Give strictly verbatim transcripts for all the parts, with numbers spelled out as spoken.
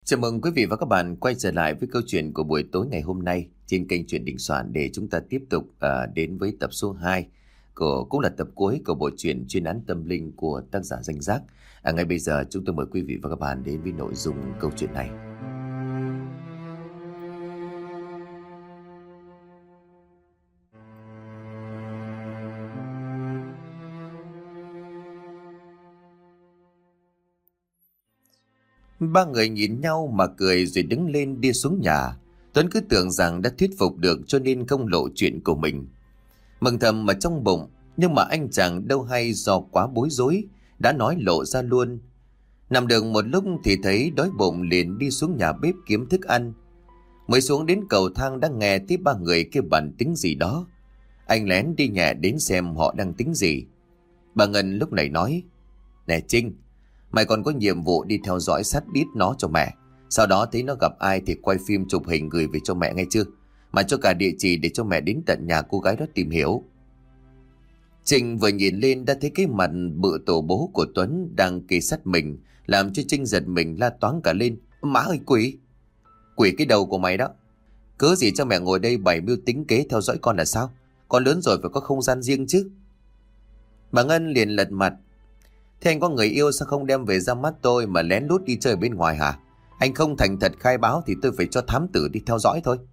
Chào mừng quý vị và các bạn quay trở lại với câu chuyện của buổi tối ngày hôm nay trên kênh Chuyện Đình Soạn để chúng ta tiếp tục uh, đến với tập số hai của cũng là tập cuối của bộ truyện Chuyên án tâm linh của tác giả Danh Giác. À, ngay bây giờ chúng tôi mời quý vị và các bạn đến với nội dung câu chuyện này. Ba người nhìn nhau mà cười rồi đứng lên đi xuống nhà. Tuấn cứ tưởng rằng đã thuyết phục được cho nên không lộ chuyện của mình. Mừng thầm ở trong bụng, nhưng mà anh chàng đâu hay do quá bối rối, đã nói lộ ra luôn. Nằm được một lúc thì thấy đói bụng liền đi xuống nhà bếp kiếm thức ăn. Mới xuống đến cầu thang đã nghe thấy ba người kia bàn tính gì đó. Anh lén đi nhẹ đến xem họ đang tính gì. Bà Ngân lúc này nói: "Nè Trinh, mày còn có nhiệm vụ đi theo dõi sát đít nó cho mẹ. Sau đó thấy nó gặp ai thì quay phim chụp hình gửi về cho mẹ nghe chưa? Mà cho cả địa chỉ để cho mẹ đến tận nhà cô gái đó tìm hiểu." Trinh vừa nhìn lên đã thấy cái mặt bự tổ bố của Tuấn đang kề sát mình, làm cho Trinh giật mình la toáng cả lên: "Má ơi, quỷ! Quỷ cái đầu của mày đó! Cớ gì cho mẹ ngồi đây bày mưu tính kế theo dõi con là sao? Con lớn rồi phải có không gian riêng chứ." Bà Ngân liền lật mặt: "Thế anh có người yêu sao không đem về ra mắt tôi mà lén lút đi chơi bên ngoài hả? Anh không thành thật khai báo thì tôi phải cho thám tử đi theo dõi thôi."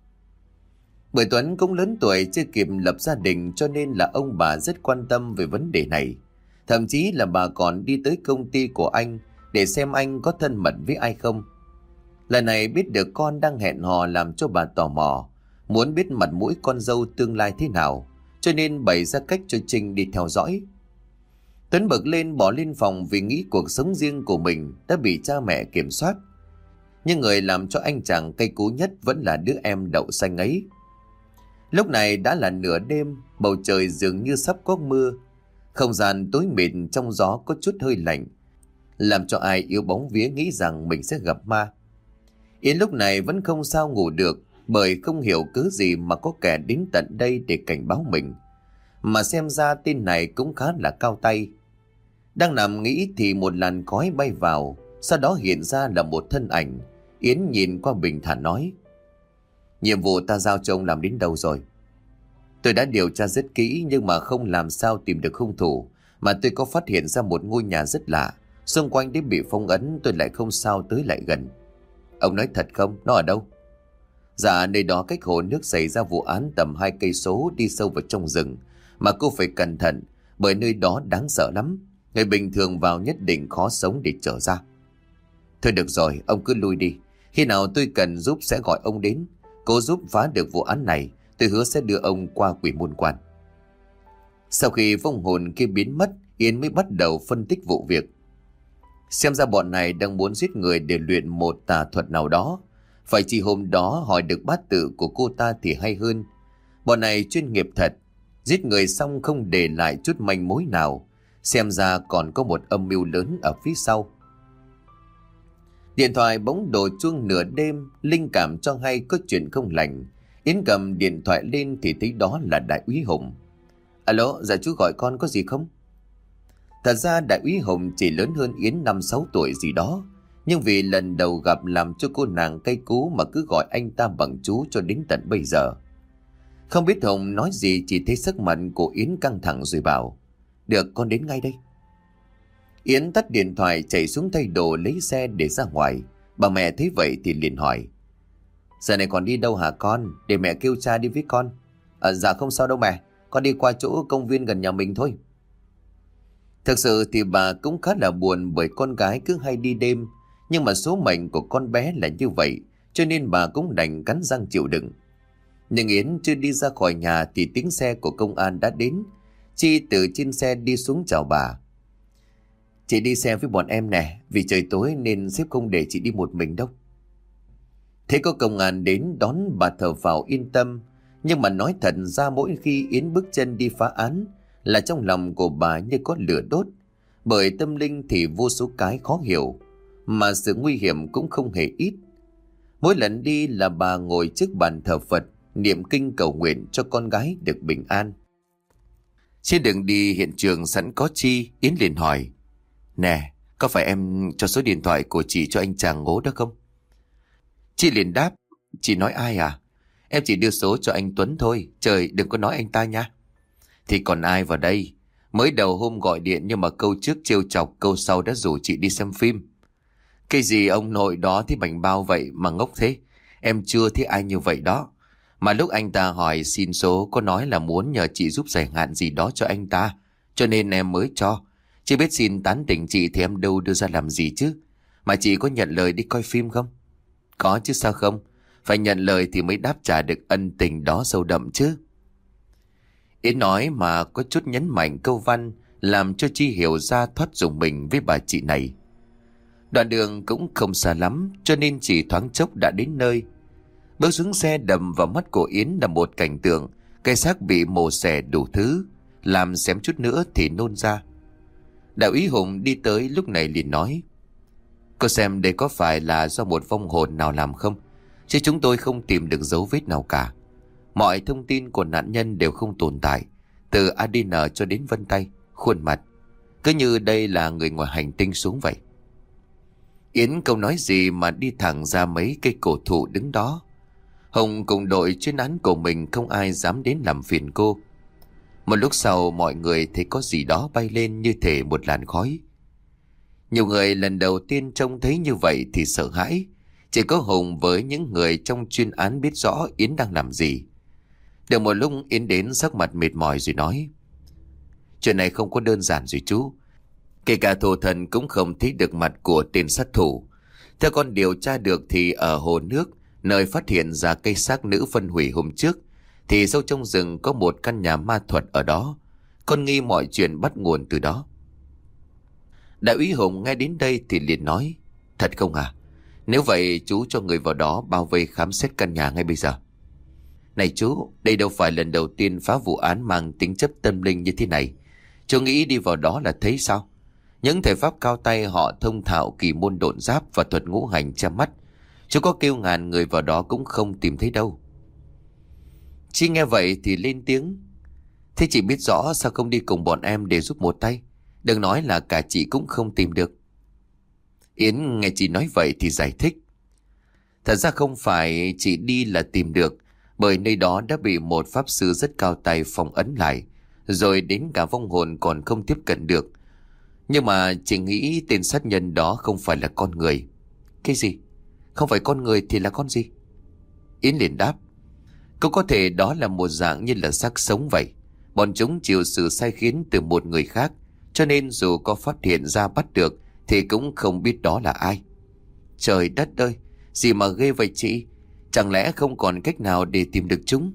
Bởi Tuấn cũng lớn tuổi chưa kịp lập gia đình cho nên là ông bà rất quan tâm về vấn đề này. Thậm chí là bà còn đi tới công ty của anh để xem anh có thân mật với ai không. Lần này biết được con đang hẹn hò làm cho bà tò mò, muốn biết mặt mũi con dâu tương lai thế nào, cho nên bày ra cách cho Trinh đi theo dõi. Tuấn bực lên bỏ lên phòng vì nghĩ cuộc sống riêng của mình đã bị cha mẹ kiểm soát. Nhưng người làm cho anh chàng cay cú nhất vẫn là đứa em đậu xanh ấy. Lúc này đã là nửa đêm, bầu trời dường như sắp có mưa. Không gian tối mịt, trong gió có chút hơi lạnh, làm cho ai yếu bóng vía nghĩ rằng mình sẽ gặp ma. Yến lúc này vẫn không sao ngủ được, bởi không hiểu cớ gì mà có kẻ đến tận đây để cảnh báo mình. Mà xem ra tên này cũng khá là cao tay. Đang nằm nghĩ thì một làn khói bay vào, sau đó hiện ra là một thân ảnh. Yến nhìn qua bình thản nói: "Nhiệm vụ ta giao cho ông làm đến đâu rồi?" "Tôi đã điều tra rất kỹ nhưng mà không làm sao tìm được hung thủ. Mà tôi có phát hiện ra một ngôi nhà rất lạ, xung quanh đấy bị phong ấn, tôi lại không sao tới lại gần." "Ông nói thật không? Nó ở đâu?" "Dạ, nơi đó cách hồ nước xảy ra vụ án tầm hai cây số, đi sâu vào trong rừng. Mà cô phải cẩn thận, bởi nơi đó đáng sợ lắm. Người bình thường vào nhất định khó sống để trở ra." "Thôi được rồi, ông cứ lui đi. Khi nào tôi cần giúp sẽ gọi ông đến. Cố giúp phá được vụ án này, tôi hứa sẽ đưa ông qua quỷ môn quan." Sau khi vong hồn kia biến mất, Yến mới bắt đầu phân tích vụ việc. Xem ra bọn này đang muốn giết người để luyện một tà thuật nào đó. Phải chỉ hôm đó hỏi được bát tự của cô ta thì hay hơn. Bọn này chuyên nghiệp thật, giết người xong không để lại chút manh mối nào. Xem ra còn có một âm mưu lớn ở phía sau. Điện thoại bỗng đổ chuông nửa đêm, linh cảm cho hay có chuyện không lành. Yến cầm điện thoại lên thì thấy đó là Đại úy Hùng. "Alo, dạ chú gọi con có gì không?" Thật ra Đại úy Hùng chỉ lớn hơn Yến năm sáu tuổi gì đó, nhưng vì lần đầu gặp làm cho cô nàng cay cú mà cứ gọi anh ta bằng chú cho đến tận bây giờ. Không biết Hùng nói gì, chỉ thấy sắc mặt của Yến căng thẳng rồi bảo: "Được, con đến ngay đây." Yến tắt điện thoại chạy xuống thay đồ lấy xe để ra ngoài. Bà mẹ thấy vậy thì liền hỏi: "Giờ này còn đi đâu hả con? Để mẹ kêu cha đi với con." À, "Dạ không sao đâu mẹ, con đi qua chỗ công viên gần nhà mình thôi." Thực sự thì bà cũng khá là buồn bởi con gái cứ hay đi đêm. Nhưng mà số mệnh của con bé là như vậy, cho nên bà cũng đành cắn răng chịu đựng. Nhưng Yến chưa đi ra khỏi nhà thì tiếng xe của công an đã đến. Chi từ trên xe đi xuống chào bà: "Chị đi xe với bọn em nè, vì trời tối nên sếp không để chị đi một mình đâu." Thế có công an đến đón bà thở vào yên tâm. Nhưng mà nói thật ra mỗi khi Yến bước chân đi phá án là trong lòng của bà như có lửa đốt. Bởi tâm linh thì vô số cái khó hiểu, mà sự nguy hiểm cũng không hề ít. Mỗi lần đi là bà ngồi trước bàn thờ Phật, niệm kinh cầu nguyện cho con gái được bình an. Trên đường đi hiện trường sẵn có Chi, Yến liền hỏi: "Nè, có phải em cho số điện thoại của chị cho anh chàng ngố đó không?" Chi liền đáp: Chị nói ai à? Em chỉ đưa số cho anh Tuấn thôi. Trời, đừng có nói anh ta nha. Thì còn ai vào đây? Mới đầu hôm gọi điện nhưng mà câu trước trêu chọc, câu sau đã rủ chị đi xem phim. Cái gì ông nội đó thì bảnh bao vậy mà ngốc thế? Em chưa thấy ai như vậy đó. Mà lúc anh ta hỏi xin số có nói là muốn nhờ chị giúp giải hạn gì đó cho anh ta, cho nên em mới cho. Chứ biết xin tán tỉnh chị thì em đâu đưa ra làm gì chứ. Mà chị có nhận lời đi coi phim không? Có chứ sao không? Phải nhận lời thì mới đáp trả được ân tình đó sâu đậm chứ. Yến nói mà có chút nhấn mạnh câu văn, làm cho Chi hiểu ra thoát dùng mình với bà chị này. Đoạn đường cũng không xa lắm, cho nên chỉ thoáng chốc đã đến nơi. Bước xuống xe, đầm vào mắt của Yến là một cảnh tượng cây xác bị mổ xẻ đủ thứ, làm xém chút nữa thì nôn ra. Đại úy Hùng đi tới lúc này liền nói: Cô xem đây có phải là do một vong hồn nào làm không? Chứ chúng tôi không tìm được dấu vết nào cả. Mọi thông tin của nạn nhân đều không tồn tại, từ a đê en cho đến vân tay, khuôn mặt, cứ như đây là người ngoài hành tinh xuống vậy. Yến không nói gì mà đi thẳng ra mấy cây cổ thụ đứng đó. Hồng cùng đội chuyên án của mình không ai dám đến làm phiền cô. Một lúc sau mọi người thấy có gì đó bay lên như thể một làn khói. Nhiều người lần đầu tiên trông thấy như vậy thì sợ hãi. Chỉ có Hùng với những người trong chuyên án biết rõ Yến đang làm gì. Được một lúc Yến đến sắc mặt mệt mỏi rồi nói: Chuyện này không có đơn giản rồi chú. Kể cả thổ thần cũng không thấy được mặt của tên sát thủ. Theo con điều tra được thì ở hồ nước, nơi phát hiện ra cây xác nữ phân hủy hôm trước, thì sâu trong rừng có một căn nhà ma thuật ở đó. Con nghi mọi chuyện bắt nguồn từ đó. Đại úy Hùng nghe đến đây thì liền nói: Thật không à? Nếu vậy chú cho người vào đó bao vây khám xét căn nhà ngay bây giờ. Này chú, đây đâu phải lần đầu tiên phá vụ án mang tính chất tâm linh như thế này. Chú nghĩ đi vào đó là thấy sao? Những thể pháp cao tay họ thông thạo kỳ môn độn giáp và thuật ngũ hành che mắt. Chú có kêu ngàn người vào đó cũng không tìm thấy đâu. Chi nghe vậy thì lên tiếng: Thế chị biết rõ sao không đi cùng bọn em để giúp một tay? Đừng nói là cả chị cũng không tìm được. Yến nghe chị nói vậy thì giải thích: Thật ra không phải chị đi là tìm được, bởi nơi đó đã bị một pháp sư rất cao tay phong ấn lại, rồi đến cả vong hồn còn không tiếp cận được. Nhưng mà chị nghĩ tên sát nhân đó không phải là con người. Cái gì? Không phải con người thì là con gì? Yến liền đáp: Cũng có thể đó là một dạng như là xác sống vậy. Bọn chúng chịu sự sai khiến từ một người khác, cho nên dù có phát hiện ra bắt được thì cũng không biết đó là ai. Trời đất ơi, gì mà ghê vậy chị? Chẳng lẽ không còn cách nào để tìm được chúng?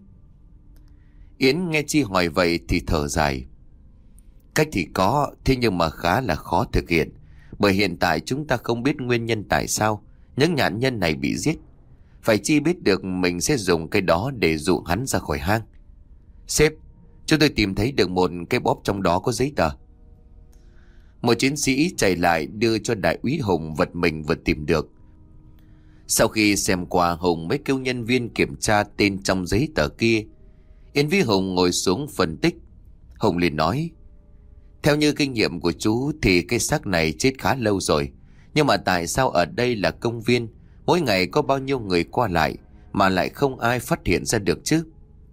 Yến nghe Chi hỏi vậy thì thở dài: Cách thì có, thế nhưng mà khá là khó thực hiện. Bởi hiện tại chúng ta không biết nguyên nhân tại sao những nạn nhân này bị giết. Phải Chi biết được mình sẽ dùng cái đó để dụ hắn ra khỏi hang. Sếp, chúng tôi tìm thấy được một cái bóp trong đó có giấy tờ. Một chiến sĩ chạy lại đưa cho đại úy Hùng vật mình vừa tìm được. Sau khi xem qua, Hùng mới kêu nhân viên kiểm tra tên trong giấy tờ kia. Yến với Hùng ngồi xuống phân tích. Hùng liền nói: Theo như kinh nghiệm của chú thì cái xác này chết khá lâu rồi. Nhưng mà tại sao ở đây là công viên, mỗi ngày có bao nhiêu người qua lại mà lại không ai phát hiện ra được chứ?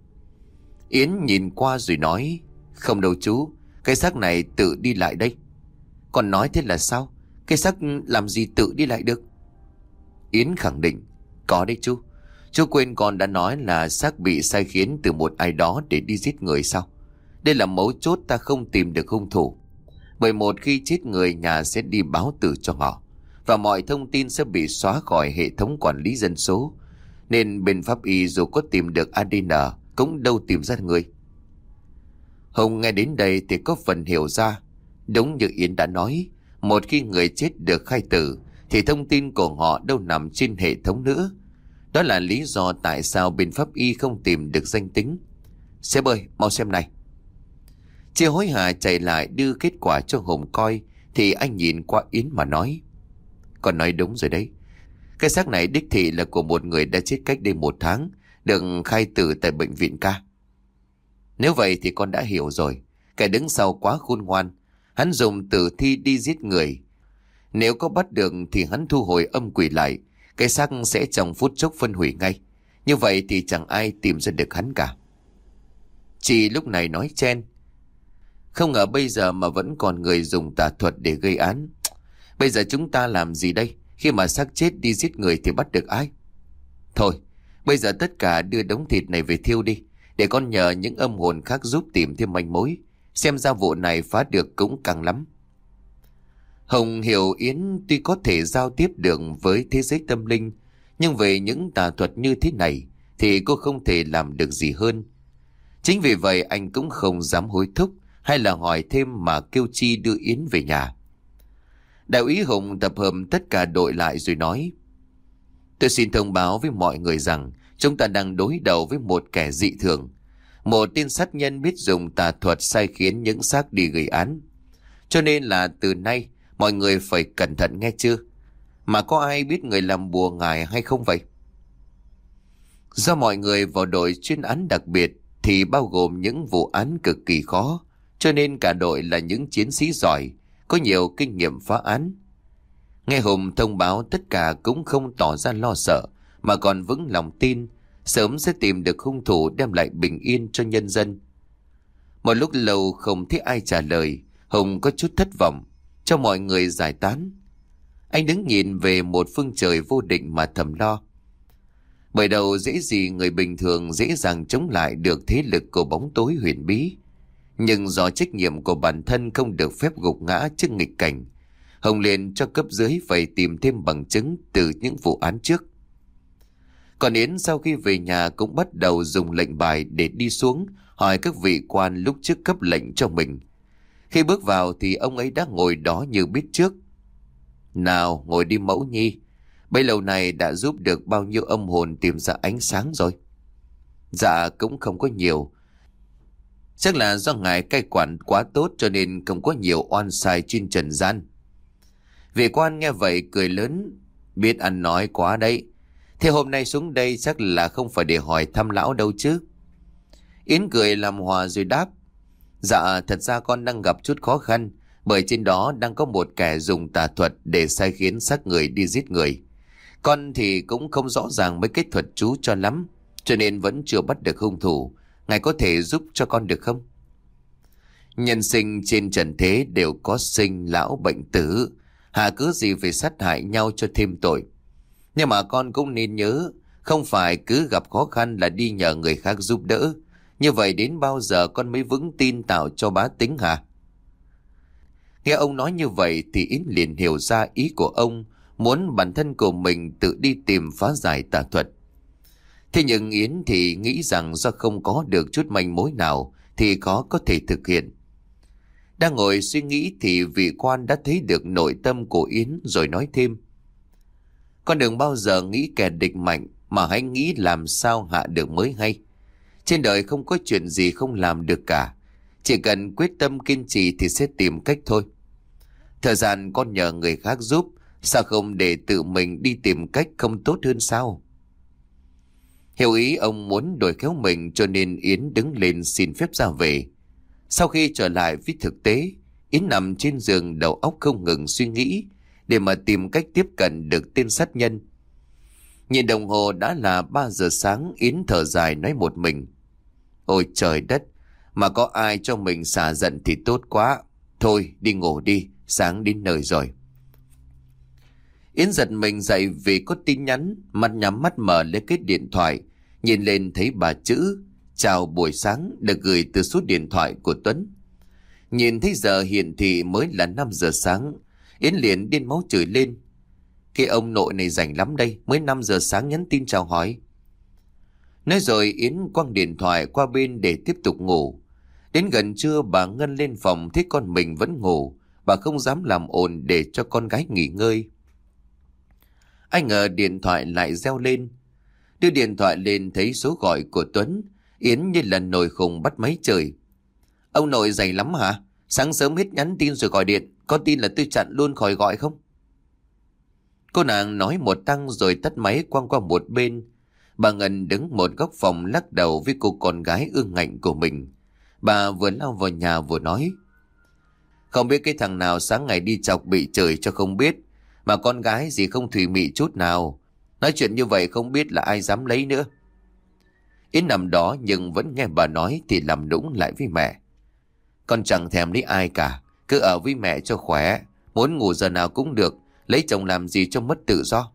Yến nhìn qua rồi nói: Không đâu chú, cái xác này tự đi lại đây. Còn nói thế là sao? Cái xác làm gì tự đi lại được? Yến khẳng định: Có đấy chú. Chú quên con đã nói là xác bị sai khiến từ một ai đó để đi giết người sao? Đây là mấu chốt ta không tìm được hung thủ. Bởi một khi chết người, nhà sẽ đi báo tử cho họ, và mọi thông tin sẽ bị xóa khỏi hệ thống quản lý dân số. Nên bên pháp y dù có tìm được a đê en cũng đâu tìm ra người. Hùng nghe đến đây thì có phần hiểu ra. Đúng như Yến đã nói, một khi người chết được khai tử thì thông tin của họ đâu nằm trên hệ thống nữa. Đó là lý do tại sao bên pháp y không tìm được danh tính. Sếp ơi, mau xem này. Chị hối hả chạy lại đưa kết quả cho Hùng coi thì anh nhìn qua Yến mà nói: Con nói đúng rồi đấy. Cái xác này đích thị là của một người đã chết cách đây một tháng, được khai tử tại bệnh viện ca. Nếu vậy thì con đã hiểu rồi. Kẻ đứng sau quá khôn ngoan. Hắn dùng tử thi đi giết người. Nếu có bắt được thì hắn thu hồi âm quỷ lại, cái xác sẽ trong phút chốc phân hủy ngay. Như vậy thì chẳng ai tìm ra được hắn cả. Chị lúc này nói chen: Không ngờ bây giờ mà vẫn còn người dùng tà thuật để gây án. Bây giờ chúng ta làm gì đây? Khi mà xác chết đi giết người thì bắt được ai? Thôi, bây giờ tất cả đưa đống thịt này về thiêu đi, để con nhờ những âm hồn khác giúp tìm thêm manh mối. Xem ra vụ này phá được cũng càng lắm. Hồng hiểu Yến tuy có thể giao tiếp được với thế giới tâm linh, nhưng về những tà thuật như thế này thì cô không thể làm được gì hơn. Chính vì vậy anh cũng không dám hối thúc hay là hỏi thêm mà kêu Chi đưa Yến về nhà. Đại úy Hùng tập hợp tất cả đội lại rồi nói: Tôi xin thông báo với mọi người rằng chúng ta đang đối đầu với một kẻ dị thường. Một tên sát nhân biết dùng tà thuật sai khiến những xác đi gây án. Cho nên là từ nay mọi người phải cẩn thận nghe chưa? Mà có ai biết người làm bùa ngài hay không vậy? Do mọi người vào đội chuyên án đặc biệt thì bao gồm những vụ án cực kỳ khó, cho nên cả đội là những chiến sĩ giỏi, có nhiều kinh nghiệm phá án. Nghe Hùng thông báo, tất cả cũng không tỏ ra lo sợ, mà còn vững lòng tin sớm sẽ tìm được hung thủ đem lại bình yên cho nhân dân. Một lúc lâu không thấy ai trả lời, Hùng có chút thất vọng, cho mọi người giải tán. Anh đứng nhìn về một phương trời vô định mà thầm lo. Bởi đầu dễ gì người bình thường dễ dàng chống lại được thế lực của bóng tối huyền bí. Nhưng do trách nhiệm của bản thân không được phép gục ngã trước nghịch cảnh, Hồng liền cho cấp dưới phải tìm thêm bằng chứng từ những vụ án trước. Còn Yến sau khi về nhà cũng bắt đầu dùng lệnh bài để đi xuống hỏi các vị quan lúc trước cấp lệnh cho mình. Khi bước vào thì ông ấy đã ngồi đó như biết trước. Nào ngồi đi Mẫu Nhi, bấy lâu này đã giúp được bao nhiêu âm hồn tìm ra ánh sáng rồi? Dạ cũng không có nhiều. Chắc là do ngài cai quản quá tốt cho nên không có nhiều oan sai trên trần gian. Vị quan nghe vậy cười lớn: Biết ăn nói quá đấy. Thế hôm nay xuống đây chắc là không phải để hỏi thăm lão đâu chứ? Yến cười làm hòa rồi đáp: Dạ thật ra con đang gặp chút khó khăn, bởi trên đó đang có một kẻ dùng tà thuật để sai khiến xác người đi giết người. Con thì cũng không rõ ràng mấy cái thuật chú cho lắm, cho nên vẫn chưa bắt được hung thủ. Ngài có thể giúp cho con được không? Nhân sinh trên trần thế đều có sinh lão bệnh tử, hà cớ gì phải sát hại nhau cho thêm tội. Nhưng mà con cũng nên nhớ, không phải cứ gặp khó khăn là đi nhờ người khác giúp đỡ. Như vậy đến bao giờ con mới vững tin tạo cho bá tính hả? Nghe ông nói như vậy thì Yến liền hiểu ra ý của ông, muốn bản thân của mình tự đi tìm phá giải tà thuật. Thế nhưng Yến thì nghĩ rằng do không có được chút manh mối nào thì khó có thể thực hiện. Đang ngồi suy nghĩ thì vị quan đã thấy được nội tâm của Yến rồi nói thêm: Con đừng bao giờ nghĩ kẻ địch mạnh, mà hãy nghĩ làm sao hạ được mới hay. Trên đời không có chuyện gì không làm được cả. Chỉ cần quyết tâm kiên trì thì sẽ tìm cách thôi. Thời gian con nhờ người khác giúp, sao không để tự mình đi tìm cách không tốt hơn sao? Hiểu ý ông muốn đổi khéo mình, cho nên Yến đứng lên xin phép ra về. Sau khi trở lại với thực tế, Yến nằm trên giường đầu óc không ngừng suy nghĩ để mà tìm cách tiếp cận được tên sát nhân. Nhìn đồng hồ đã là ba giờ sáng, Yến thở dài nói một mình: Ôi trời đất, mà có ai cho mình xả giận thì tốt quá. Thôi đi ngủ đi, sáng đến nơi rồi. Yến giật mình dậy vì có tin nhắn, mặt nhắm mắt mở lấy cái điện thoại, nhìn lên thấy ba chữ chào buổi sáng được gửi từ số điện thoại của Tuấn. Nhìn thấy giờ hiển thị mới là năm giờ sáng, Yến liền điên máu chửi lên: Cái ông nội này rảnh lắm đây, mới năm giờ sáng nhắn tin chào hỏi. Nói rồi Yến quăng điện thoại qua bên để tiếp tục ngủ. Đến gần trưa bà Ngân lên phòng thấy con mình vẫn ngủ, bà không dám làm ồn để cho con gái nghỉ ngơi. Ai ngờ điện thoại lại reo lên. Đưa điện thoại lên thấy số gọi của Tuấn, Yến như là nồi khùng bắt máy trời: Ông nội rảnh lắm hả? Sáng sớm hết nhắn tin rồi gọi điện, có tin là tôi chặn luôn khỏi gọi không? Cô nàng nói một tăng rồi tắt máy quăng qua một bên. Bà Ngân đứng một góc phòng lắc đầu với cô con gái ương ngạnh của mình. Bà vừa lao vào nhà vừa nói: Không biết cái thằng nào sáng ngày đi chọc bị chửi cho không biết, mà con gái gì không thùy mị chút nào. Nói chuyện như vậy không biết là ai dám lấy nữa. Yến nằm đó nhưng vẫn nghe bà nói thì làm nũng lại với mẹ. Con chẳng thèm lấy ai cả, cứ ở với mẹ cho khỏe, muốn ngủ giờ nào cũng được, lấy chồng làm gì cho mất tự do.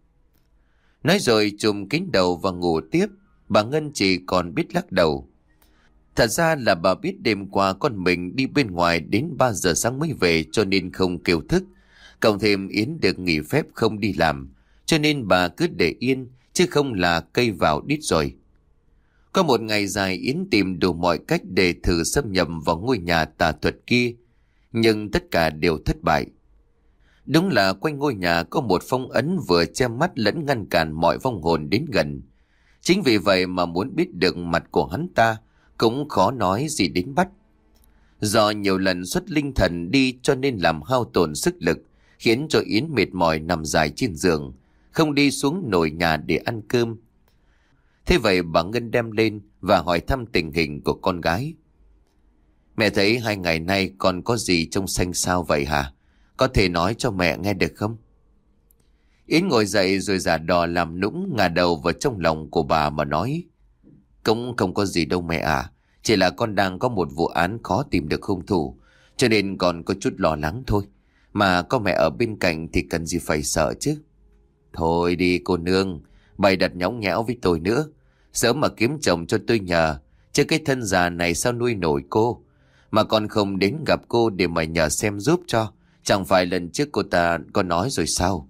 Nói rồi chùm kín đầu và ngủ tiếp. Bà Ngân chỉ còn biết lắc đầu. Thật ra là bà biết đêm qua con mình đi bên ngoài đến ba giờ sáng mới về cho nên không kêu thức. Cộng thêm Yến được nghỉ phép không đi làm, cho nên bà cứ để yên, chứ không là cây vào đít rồi. Có một ngày dài Yến tìm đủ mọi cách để thử xâm nhập vào ngôi nhà tà thuật kia, nhưng tất cả đều thất bại. Đúng là quanh ngôi nhà có một phong ấn vừa che mắt lẫn ngăn cản mọi vong hồn đến gần. Chính vì vậy mà muốn biết được mặt của hắn ta cũng khó nói gì đến bắt. Do nhiều lần xuất linh thần đi cho nên làm hao tổn sức lực, khiến cho Yến mệt mỏi nằm dài trên giường, không đi xuống nổi nhà để ăn cơm. Thế vậy bà Ngân đem lên và hỏi thăm tình hình của con gái. Mẹ thấy hai ngày nay con có gì trông xanh xao vậy hả? Có thể nói cho mẹ nghe được không? Yến ngồi dậy rồi giả đò làm nũng ngả đầu vào trong lòng của bà mà nói. Cũng không có gì đâu mẹ à. Chỉ là con đang có một vụ án khó tìm được hung thủ, cho nên còn có chút lo lắng thôi. Mà có mẹ ở bên cạnh thì cần gì phải sợ chứ. Thôi đi cô nương, bày đặt nhõng nhẽo với tôi nữa. Sớm mà kiếm chồng cho tôi nhờ, chứ cái thân già này sao nuôi nổi cô. Mà còn không đến gặp cô để mà nhờ xem giúp cho. Chẳng phải lần trước cô ta có nói rồi sao?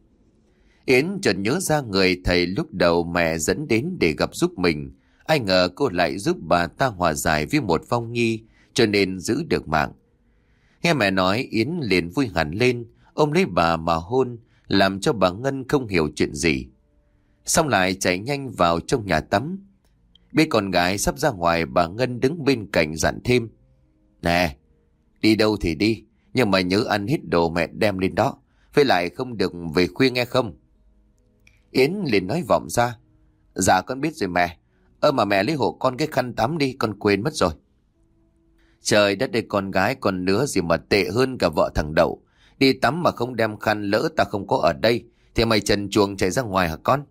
Yến chợt nhớ ra người thầy lúc đầu mẹ dẫn đến để gặp giúp mình. Ai ngờ cô lại giúp bà ta hòa giải với một vong nhi, cho nên giữ được mạng. Nghe mẹ nói Yến liền vui hẳn lên, ôm lấy bà mà hôn, làm cho bà Ngân không hiểu chuyện gì. Xong lại chạy nhanh vào trong nhà tắm. Biết con gái sắp ra ngoài, bà Ngân đứng bên cạnh dặn thêm. Nè, đi đâu thì đi, nhưng mà nhớ ăn hết đồ mẹ đem lên đó, với lại không được về khuya nghe không? Yến liền nói vọng ra. Dạ con biết rồi mẹ. Ơ mà mẹ lấy hộ con cái khăn tắm đi, con quên mất rồi. Trời đất ơi, con gái còn nữa gì mà tệ hơn cả vợ thằng Đậu. Đi tắm mà không đem khăn, lỡ ta không có ở đây thì mày trần truồng chạy ra ngoài hả con?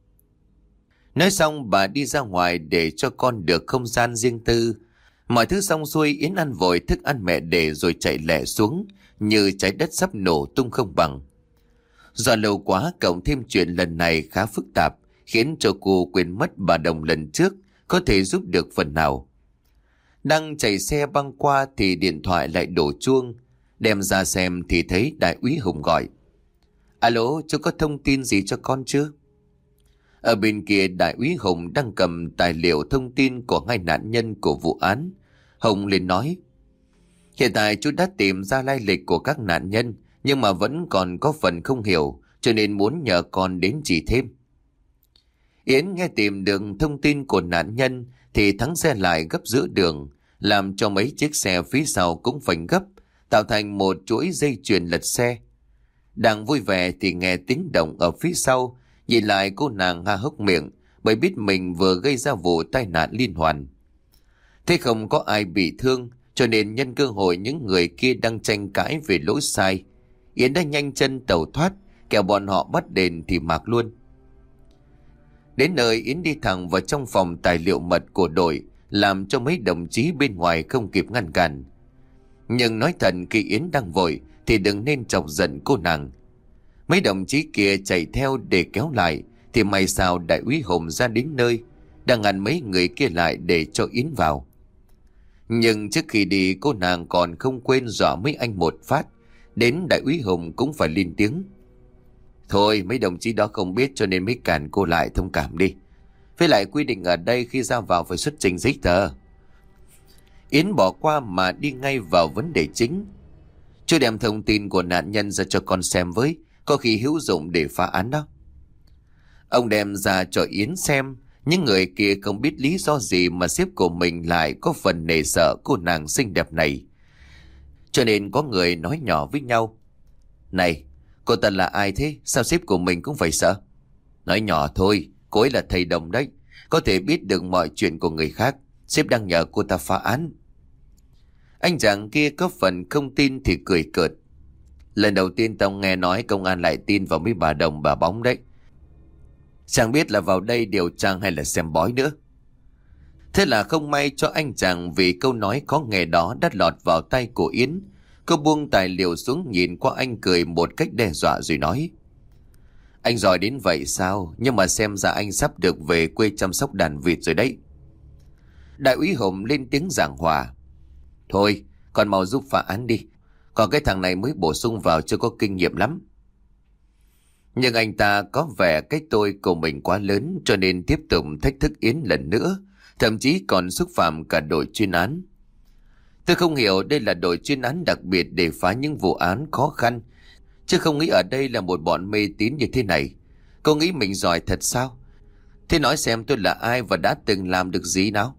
Nói xong bà đi ra ngoài để cho con được không gian riêng tư. Mọi thứ xong xuôi, Yến ăn vội thức ăn mẹ để rồi chạy lẹ xuống, như trái đất sắp nổ tung không bằng. Do lâu quá cộng thêm chuyện lần này khá phức tạp, khiến cho cô quên mất bà Đồng lần trước có thể giúp được phần nào. Đang chạy xe băng qua thì điện thoại lại đổ chuông. Đem ra xem thì thấy đại úy Hùng gọi. Alo, chú có thông tin gì cho con chứ? Ở bên kia đại úy Hùng đang cầm tài liệu thông tin của hai nạn nhân của vụ án. Hùng liền nói. Hiện tại chú đã tìm ra lai lịch của các nạn nhân, nhưng mà vẫn còn có phần không hiểu, cho nên muốn nhờ con đến chỉ thêm. Yến nghe tìm được thông tin của nạn nhân thì thắng xe lại gấp giữa đường, làm cho mấy chiếc xe phía sau cũng phanh gấp, tạo thành một chuỗi dây chuyền lật xe. Đang vui vẻ thì nghe tiếng động ở phía sau, nhìn lại cô nàng há hốc miệng, bởi biết mình vừa gây ra vụ tai nạn liên hoàn. Thế không có ai bị thương, cho nên nhân cơ hội những người kia đang tranh cãi về lỗi sai, Yến đã nhanh chân tẩu thoát, kẻo bọn họ bắt đền thì mạc luôn. Đến nơi, Yến đi thẳng vào trong phòng tài liệu mật của đội, làm cho mấy đồng chí bên ngoài không kịp ngăn cản. Nhưng nói thật, khi Yến đang vội thì đừng nên chọc giận cô nàng. Mấy đồng chí kia chạy theo để kéo lại, thì may sao đại úy Hùng ra đến nơi, đang ngăn mấy người kia lại để cho Yến vào. Nhưng trước khi đi, cô nàng còn không quên dọa mấy anh một phát, đến đại úy Hùng cũng phải lên tiếng. Thôi, mấy đồng chí đó không biết cho nên mới cản cô lại, thông cảm đi. Với lại quy định ở đây khi ra vào phải xuất trình giấy tờ. Yến bỏ qua mà đi ngay vào vấn đề chính. Chú đem thông tin của nạn nhân ra cho con xem với, có khi hữu dụng để phá án đó. Ông đem ra cho Yến xem. Những người kia không biết lý do gì mà sếp của mình lại có phần nể sợ cô nàng xinh đẹp này, cho nên có người nói nhỏ với nhau. Này, cô ta là ai thế? Sao sếp của mình cũng phải sợ? Nói nhỏ thôi, cô ấy là thầy Đồng đấy, có thể biết được mọi chuyện của người khác. Sếp đang nhờ cô ta phá án. Anh chàng kia có phần không tin thì cười cợt. Lần đầu tiên tao nghe nói công an lại tin vào mấy bà Đồng bà Bóng đấy. Chẳng biết là vào đây điều tra hay là xem bói nữa. Thế là không may cho anh chàng vì câu nói khó nghe đó đã lọt vào tay của Yến. Cô buông tài liệu xuống nhìn qua anh cười một cách đe dọa rồi nói: Anh giỏi đến vậy sao? Nhưng mà xem ra anh sắp được về quê chăm sóc đàn vịt rồi đấy. Đại úy Hùng lên tiếng giảng hòa: Thôi, còn mau giúp phá án đi. Còn cái thằng này mới bổ sung vào chưa có kinh nghiệm lắm. Nhưng anh ta có vẻ cái tôi của mình quá lớn, cho nên tiếp tục thách thức Yến lần nữa, thậm chí còn xúc phạm cả đội chuyên án. Tôi không hiểu đây là đội chuyên án đặc biệt để phá những vụ án khó khăn, chứ không nghĩ ở đây là một bọn mê tín như thế này. Cô nghĩ mình giỏi thật sao? Thế nói xem tôi là ai và đã từng làm được gì nào?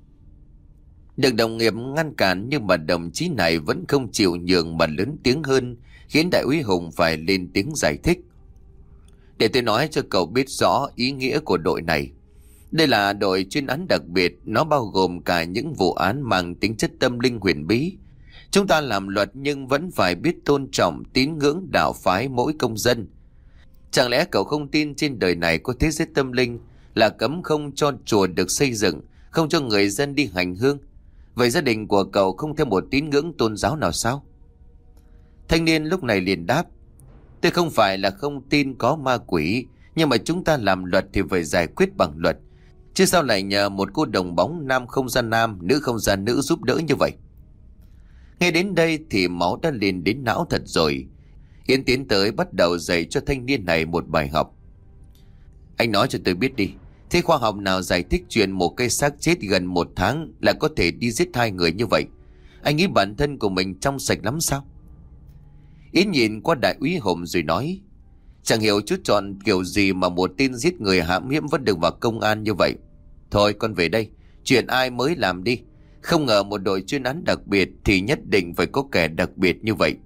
Được đồng nghiệp ngăn cản, nhưng mà đồng chí này vẫn không chịu nhường mà lớn tiếng hơn, khiến đại úy Hùng phải lên tiếng giải thích. Để tôi nói cho cậu biết rõ ý nghĩa của đội này. Đây là đội chuyên án đặc biệt, nó bao gồm cả những vụ án mang tính chất tâm linh huyền bí. Chúng ta làm luật nhưng vẫn phải biết tôn trọng tín ngưỡng đạo phái mỗi công dân. Chẳng lẽ cậu không tin trên đời này có thế giới tâm linh, là cấm không cho chùa được xây dựng, không cho người dân đi hành hương? Vậy gia đình của cậu không theo một tín ngưỡng tôn giáo nào sao? Thanh niên lúc này liền đáp: Tôi không phải là không tin có ma quỷ, nhưng mà chúng ta làm luật thì phải giải quyết bằng luật, chứ sao lại nhờ một cô đồng bóng nam không ra nam, nữ không ra nữ giúp đỡ như vậy? Nghe đến đây thì máu đã lên đến não thật rồi. Yến tiến tới bắt đầu dạy cho thanh niên này một bài học. Anh nói cho tôi biết đi, thế khoa học nào giải thích chuyện một cây xác chết gần một tháng là có thể đi giết hai người như vậy? Anh nghĩ bản thân của mình trong sạch lắm sao? Yến nhìn qua đại úy Hùng rồi nói: Chẳng hiểu chút chọn kiểu gì mà một tên giết người hãm hiếp vẫn được vào công an như vậy. Thôi con về đây, chuyện ai mới làm đi. Không ngờ một đội chuyên án đặc biệt thì nhất định phải có kẻ đặc biệt như vậy.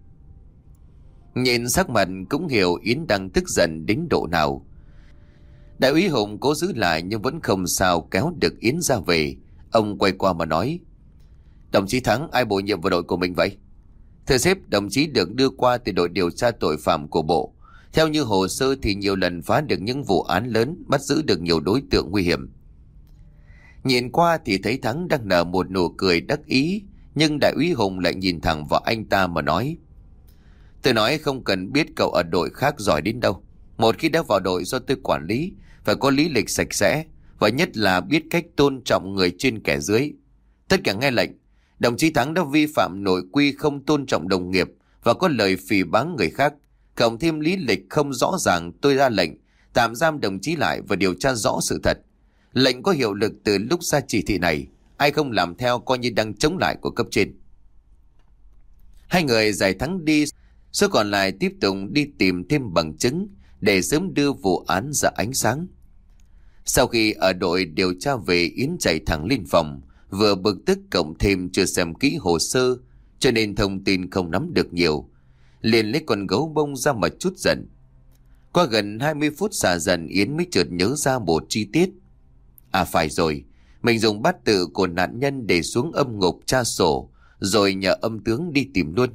Nhìn sắc mặt cũng hiểu Yến đang tức giận đến độ nào. Đại úy Hùng cố giữ lại nhưng vẫn không sao kéo được Yến ra về. Ông quay qua mà nói: Đồng chí Thắng, ai bổ nhiệm vào đội của mình vậy? Thưa sếp, đồng chí được đưa qua từ đội điều tra tội phạm của bộ. Theo như hồ sơ thì nhiều lần phá được những vụ án lớn, bắt giữ được nhiều đối tượng nguy hiểm. Nhìn qua thì thấy Thắng đang nở một nụ cười đắc ý, nhưng đại úy Hùng lại nhìn thẳng vào anh ta mà nói: Tôi nói không cần biết cậu ở đội khác giỏi đến đâu. Một khi đã vào đội do tôi quản lý, phải có lý lịch sạch sẽ, và nhất là biết cách tôn trọng người trên kẻ dưới. Tất cả nghe lệnh. Đồng chí Thắng đã vi phạm nội quy không tôn trọng đồng nghiệp và có lời phỉ báng người khác, cộng thêm lý lịch không rõ ràng. Tôi ra lệnh tạm giam đồng chí lại và điều tra rõ sự thật. Lệnh có hiệu lực từ lúc ra chỉ thị này. Ai không làm theo coi như đang chống lại của cấp trên. Hai người giải Thắng đi, số còn lại tiếp tục đi tìm thêm bằng chứng để sớm đưa vụ án ra ánh sáng. Sau khi ở đội điều tra về, Yến chạy thẳng lên phòng, vừa bực tức cộng thêm chưa xem kỹ hồ sơ, cho nên thông tin không nắm được nhiều. Liền lấy con gấu bông ra mà chút giận. Qua gần hai mươi phút xả dần, Yến mới chợt nhớ ra một chi tiết. À phải rồi, mình dùng bát tự của nạn nhân để xuống âm ngục tra sổ, rồi nhờ âm tướng đi tìm luôn.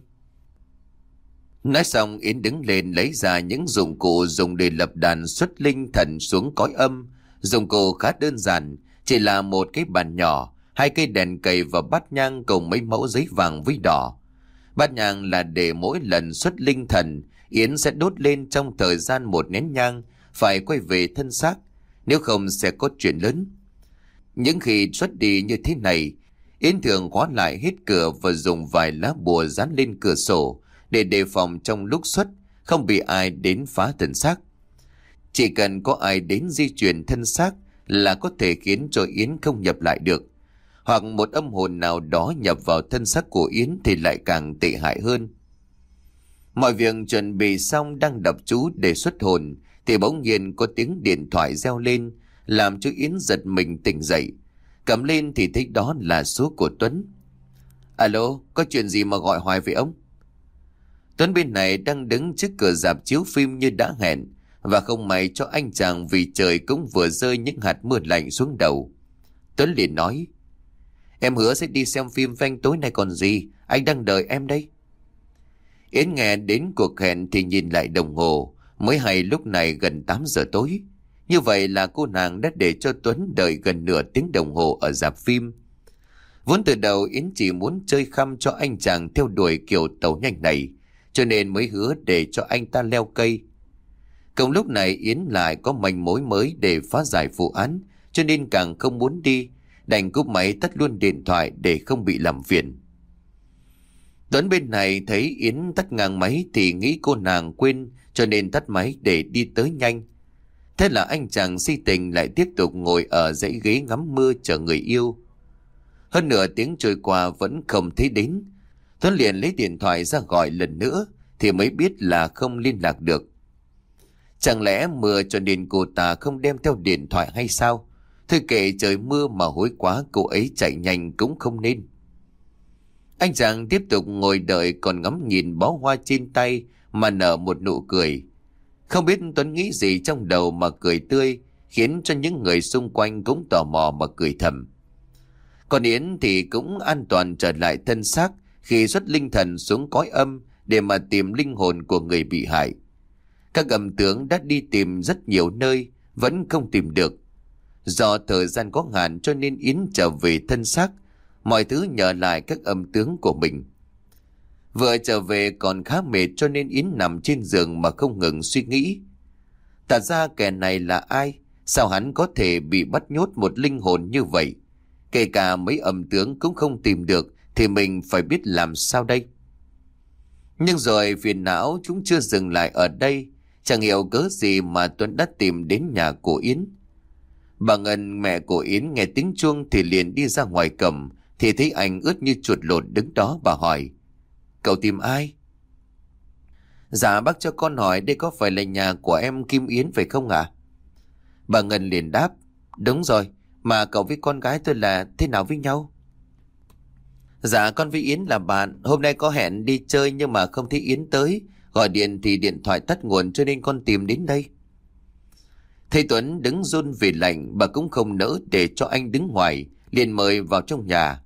Nói xong, Yến đứng lên lấy ra những dụng cụ dùng để lập đàn xuất linh thần xuống cõi âm. Dụng cụ khá đơn giản, chỉ là một cái bàn nhỏ, hai cây đèn cầy và bát nhang cùng mấy mẫu giấy vàng với đỏ. Bát nhang là để mỗi lần xuất linh thần, Yến sẽ đốt lên trong thời gian một nén nhang, phải quay về thân xác, nếu không sẽ có chuyện lớn. Những khi xuất đi như thế này, Yến thường khóa lại hết cửa và dùng vài lá bùa dán lên cửa sổ để đề phòng trong lúc xuất không bị ai đến phá thân xác. Chỉ cần có ai đến di chuyển thân xác là có thể khiến cho Yến không nhập lại được, hoặc một âm hồn nào đó nhập vào thân xác của Yến thì lại càng tệ hại hơn. Mọi việc chuẩn bị xong, đang đọc chú để xuất hồn thì bỗng nhiên có tiếng điện thoại reo lên, làm cho Yến giật mình tỉnh dậy. Cầm lên thì thấy đó là số của Tuấn. Alo, có chuyện gì mà gọi hoài vậy ông? Tuấn bên này đang đứng trước cửa rạp chiếu phim như đã hẹn, và không may cho anh chàng vì trời cũng vừa rơi những hạt mưa lạnh xuống đầu. Tuấn liền nói: Em hứa sẽ đi xem phim với anh tối nay còn gì, anh đang đợi em đây. Yến nghe đến cuộc hẹn thì nhìn lại đồng hồ, mới hay lúc này gần tám giờ tối. Như vậy là cô nàng đã để cho Tuấn đợi gần nửa tiếng đồng hồ ở rạp phim. Vốn từ đầu Yến chỉ muốn chơi khăm cho anh chàng theo đuổi kiểu tàu nhanh này, cho nên mới hứa để cho anh ta leo cây. Cùng lúc này Yến lại có manh mối mới để phá giải vụ án, cho nên càng không muốn đi, đành cúp máy tắt luôn điện thoại để không bị làm phiền. Tuấn bên này thấy Yến tắt ngang máy thì nghĩ cô nàng quên, cho nên tắt máy để đi tới nhanh. Thế là anh chàng si tình lại tiếp tục ngồi ở dãy ghế ngắm mưa chờ người yêu. Hơn nửa tiếng trôi qua vẫn không thấy đến. Tuấn liền lấy điện thoại ra gọi lần nữa thì mới biết là không liên lạc được. Chẳng lẽ mưa cho nên cô ta không đem theo điện thoại hay sao? Thôi kệ trời mưa mà hối quá, cô ấy chạy nhanh cũng không nên. Anh chàng tiếp tục ngồi đợi còn ngắm nhìn bó hoa trên tay mà nở một nụ cười. Không biết Tuấn nghĩ gì trong đầu mà cười tươi, khiến cho những người xung quanh cũng tò mò mà cười thầm. Còn Yến thì cũng an toàn trở lại thân xác khi xuất linh thần xuống cõi âm để mà tìm linh hồn của người bị hại. Các âm tướng đã đi tìm rất nhiều nơi, vẫn không tìm được. Do thời gian có hạn cho nên Yến trở về thân xác, mọi thứ nhờ lại các âm tướng của mình. Vừa trở về còn khá mệt cho nên Yến nằm trên giường mà không ngừng suy nghĩ. Thật ra kẻ này là ai? Sao hắn có thể bị bắt nhốt một linh hồn như vậy? Kể cả mấy âm tướng cũng không tìm được thì mình phải biết làm sao đây? Nhưng rồi phiền não chúng chưa dừng lại ở đây. Chẳng hiểu cớ gì mà Tuấn đã tìm đến nhà của Yến. Bà Ngân, mẹ của Yến, nghe tiếng chuông thì liền đi ra ngoài cổng, thì thấy anh ướt như chuột lột đứng đó. Bà hỏi: "Cậu tìm ai?" "Dạ bác cho con hỏi đây có phải là nhà của em Kim Yến phải không ạ?" Bà Ngân liền đáp: "Đúng rồi, mà cậu với con gái tôi là thế nào với nhau?" "Dạ con với Yến là bạn, hôm nay có hẹn đi chơi nhưng mà không thấy Yến tới. Gọi điện thì điện thoại tắt nguồn cho nên con tìm đến đây." Thấy Tuấn đứng run vì lạnh, bà cũng không nỡ để cho anh đứng ngoài, liền mời vào trong nhà.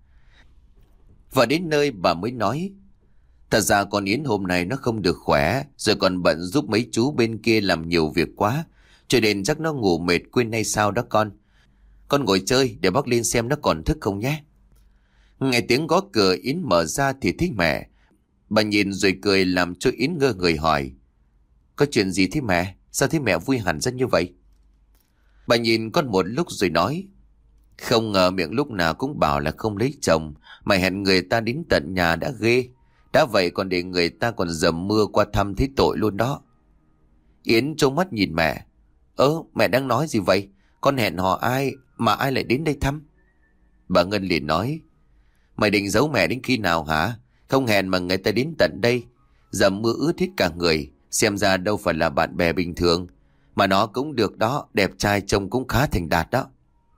Và đến nơi bà mới nói: "Thật ra con Yến hôm nay nó không được khỏe, rồi còn bận giúp mấy chú bên kia làm nhiều việc quá, cho nên chắc nó ngủ mệt quên hay sao đó con. Con ngồi chơi để bác lên xem nó còn thức không nhé." Nghe tiếng gõ cửa Yến mở ra thì thấy mẹ. Bà nhìn rồi cười làm cho Yến ngơ người hỏi: "Có chuyện gì thế mẹ? Sao thấy mẹ vui hẳn rất như vậy?" Bà nhìn con một lúc rồi nói: "Không ngờ miệng lúc nào cũng bảo là không lấy chồng, mà hẹn người ta đến tận nhà đã ghê. Đã vậy còn để người ta còn dầm mưa qua thăm thấy tội luôn đó." Yến trông mắt nhìn mẹ: "Ơ, mẹ đang nói gì vậy? Con hẹn hò ai mà ai lại đến đây thăm?" Bà Ngân liền nói: "Mày định giấu mẹ đến khi nào hả? Không hẹn mà người ta đến tận đây. Dầm mưa ướt hết cả người, xem ra đâu phải là bạn bè bình thường. Mà nó cũng được đó, đẹp trai trông cũng khá thành đạt đó."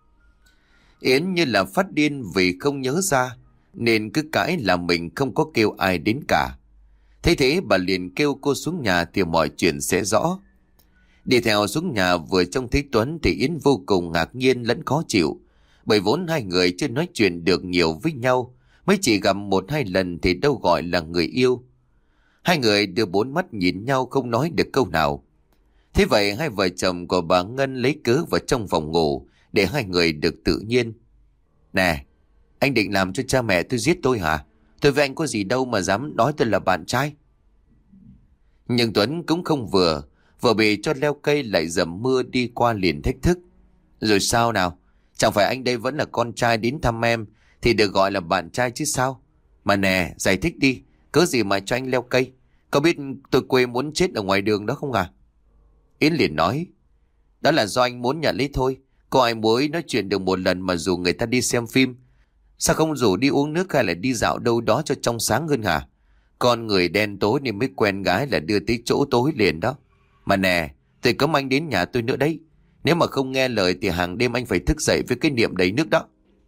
Yến như là phát điên vì không nhớ ra, nên cứ cãi là mình không có kêu ai đến cả. Thế thế bà liền kêu cô xuống nhà thì mọi chuyện sẽ rõ. Đi theo xuống nhà vừa trông thấy Tuấn thì Yến vô cùng ngạc nhiên lẫn khó chịu. Bởi vốn hai người chưa nói chuyện được nhiều với nhau, mới chỉ gặp một hai lần thì đâu gọi là người yêu. Hai người đưa bốn mắt nhìn nhau không nói được câu nào. Thế vậy hai vợ chồng của bà Ngân lấy cớ vào trong phòng ngủ để hai người được tự nhiên. "Nè, anh định làm cho cha mẹ tôi giết tôi hả? Tôi với anh có gì đâu mà dám nói tôi là bạn trai." Nhưng Tuấn cũng không vừa, vừa bị cho leo cây lại dầm mưa đi qua liền thách thức: "Rồi sao nào? Chẳng phải anh đây vẫn là con trai đến thăm em thì được gọi là bạn trai chứ sao? Mà nè, giải thích đi, cớ gì mà cho anh leo cây? Có biết tôi quê muốn chết ở ngoài đường đó không à?" Yến liền nói: "Đó là do anh muốn nhận lấy thôi. Có ai mới nói chuyện được một lần mà rủ người ta đi xem phim? Sao không rủ đi uống nước hay là đi dạo đâu đó cho trong sáng hơn hả? Con người đen tối nên mới quen gái là đưa tới chỗ tối liền đó. Mà nè, tôi cấm anh đến nhà tôi nữa đấy. Nếu mà không nghe lời thì hàng đêm anh phải thức dậy với cái niệm đầy nước đó."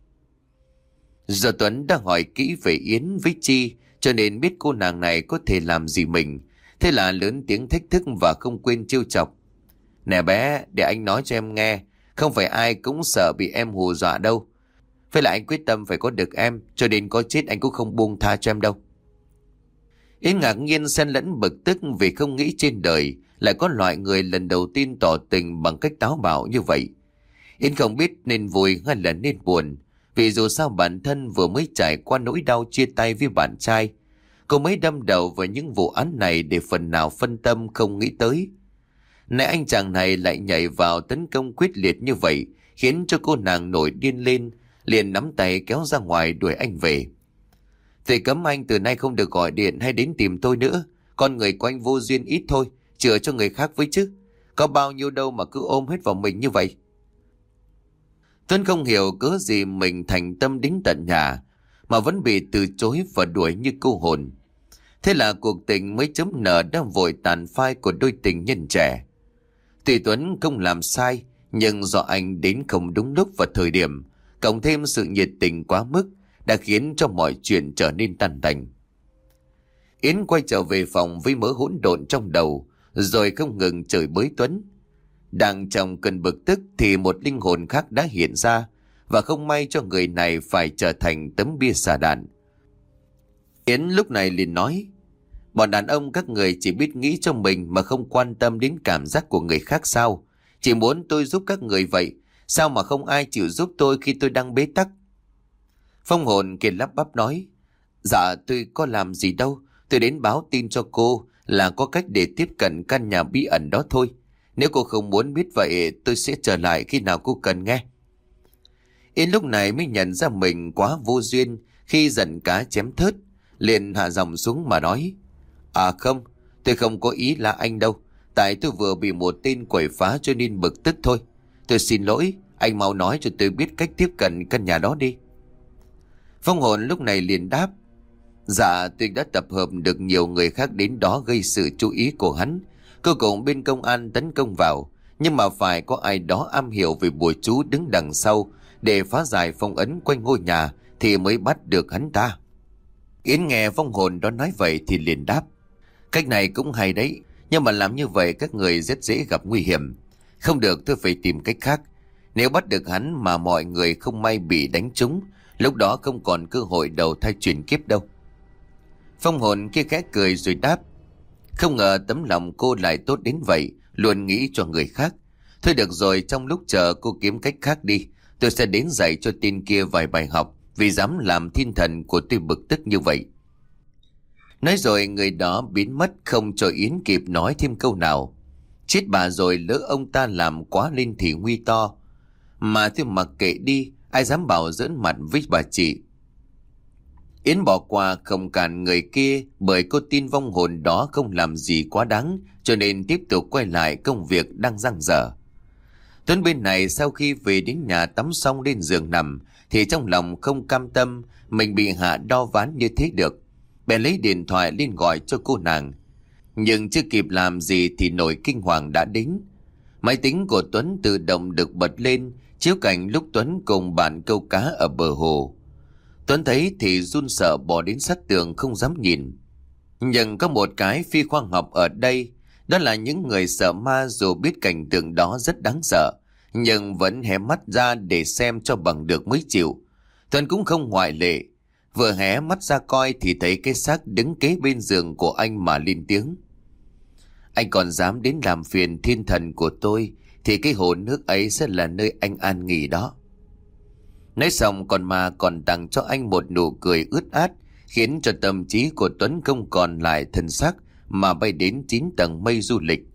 Giờ Tuấn đã hỏi kỹ về Yến với Chi, cho nên biết cô nàng này có thể làm gì mình. Thế là lớn tiếng thách thức và không quên trêu chọc: "Nè bé, để anh nói cho em nghe, không phải ai cũng sợ bị em hù dọa đâu. Với lại anh quyết tâm phải có được em, cho nên có chết anh cũng không buông tha cho em đâu." Yến ngạc nhiên xen lẫn bực tức vì không nghĩ trên đời lại có loại người lần đầu tiên tỏ tình bằng cách táo bạo như vậy. Yến không biết nên vui hay là nên buồn, vì dù sao bản thân vừa mới trải qua nỗi đau chia tay với bạn trai. Cô mới đâm đầu vào những vụ án này để phần nào phân tâm không nghĩ tới. Này anh chàng này lại nhảy vào tấn công quyết liệt như vậy, khiến cho cô nàng nổi điên lên, liền nắm tay kéo ra ngoài đuổi anh về. Thầy cấm anh từ nay không được gọi điện hay đến tìm tôi nữa. Con người của anh vô duyên ít thôi, chữa cho người khác với chứ. Có bao nhiêu đâu mà cứ ôm hết vào mình như vậy. Tuấn không hiểu cớ gì mình thành tâm đến tận nhà mà vẫn bị từ chối và đuổi như cô hồn. Thế là cuộc tình mới chấm nở đã vội tàn phai của đôi tình nhân trẻ. Tuy Tuấn không làm sai, nhưng do anh đến không đúng lúc và thời điểm, cộng thêm sự nhiệt tình quá mức, đã khiến cho mọi chuyện trở nên tan tành. Yến quay trở về phòng với mớ hỗn độn trong đầu, rồi không ngừng chửi bới Tuấn. Đang trong cơn bực tức thì một linh hồn khác đã hiện ra, và không may cho người này phải trở thành tấm bia xà đạn. Yến lúc này liền nói: bọn đàn ông các người chỉ biết nghĩ cho mình mà không quan tâm đến cảm giác của người khác sao? Chỉ muốn tôi giúp các người vậy, sao mà không ai chịu giúp tôi khi tôi đang bế tắc? Phong hồn kia lắp bắp nói: dạ tôi có làm gì đâu, tôi đến báo tin cho cô là có cách để tiếp cận căn nhà bí ẩn đó thôi. Nếu cô không muốn biết vậy, tôi sẽ trở lại khi nào cô cần nghe. Yến lúc này mới nhận ra mình quá vô duyên khi giận cá chém thớt, liền hạ giọng xuống mà nói: à không, tôi không có ý là anh đâu, tại tôi vừa bị một tên quậy phá cho nên bực tức thôi. Tôi xin lỗi, anh mau nói cho tôi biết cách tiếp cận căn nhà đó đi. Phong hồn lúc này liền đáp: dạ tôi đã tập hợp được nhiều người khác đến đó gây sự chú ý của hắn. Cuối cùng bên công an tấn công vào, nhưng mà phải có ai đó am hiểu về bùa chú đứng đằng sau để phá giải phong ấn quanh ngôi nhà thì mới bắt được hắn ta. Yến nghe phong hồn đó nói vậy thì liền đáp: cách này cũng hay đấy, nhưng mà làm như vậy các người rất dễ gặp nguy hiểm. Không được, tôi phải tìm cách khác. Nếu bắt được hắn mà mọi người không may bị đánh trúng, lúc đó không còn cơ hội đầu thai chuyển kiếp đâu. Phong hồn kia khẽ cười rồi đáp: không ngờ tấm lòng cô lại tốt đến vậy, luôn nghĩ cho người khác. Thôi được rồi, trong lúc chờ cô kiếm cách khác đi, tôi sẽ đến dạy cho tên kia vài bài học vì dám làm thiên thần của tôi bực tức như vậy. Nói rồi người đó biến mất, không cho Yến kịp nói thêm câu nào. Chết bà rồi, lỡ ông ta làm quá lên thì nguy to. Mà tôi mặc kệ đi, ai dám bảo giỡn mặt với bà chị. Yến bỏ qua không cản người kia, bởi cô tin vong hồn đó không làm gì quá đáng, cho nên tiếp tục quay lại công việc đang dang dở. Tuấn bên này sau khi về đến nhà tắm xong lên giường nằm thì trong lòng không cam tâm mình bị hạ đo ván như thế được. Bèn lấy điện thoại lên gọi cho cô nàng. Nhưng chưa kịp làm gì thì nỗi kinh hoàng đã đến. Máy tính của Tuấn tự động được bật lên, chiếu cảnh lúc Tuấn cùng bạn câu cá ở bờ hồ. Tuấn thấy thì run sợ bỏ đến sát tường không dám nhìn. Nhưng có một cái phi khoa học ở đây, đó là những người sợ ma dù biết cảnh tượng đó rất đáng sợ, nhưng vẫn hé mắt ra để xem cho bằng được mới chịu. Tuấn cũng không ngoại lệ. Vừa hé mắt ra coi thì thấy cái xác đứng kế bên giường của anh mà lên tiếng: anh còn dám đến làm phiền thiên thần của tôi thì cái hồ nước ấy sẽ là nơi anh an nghỉ đó. Nói xong còn mà còn tặng cho anh một nụ cười ướt át, khiến cho tâm trí của Tuấn không còn lại thân xác mà bay đến chín tầng mây du lịch.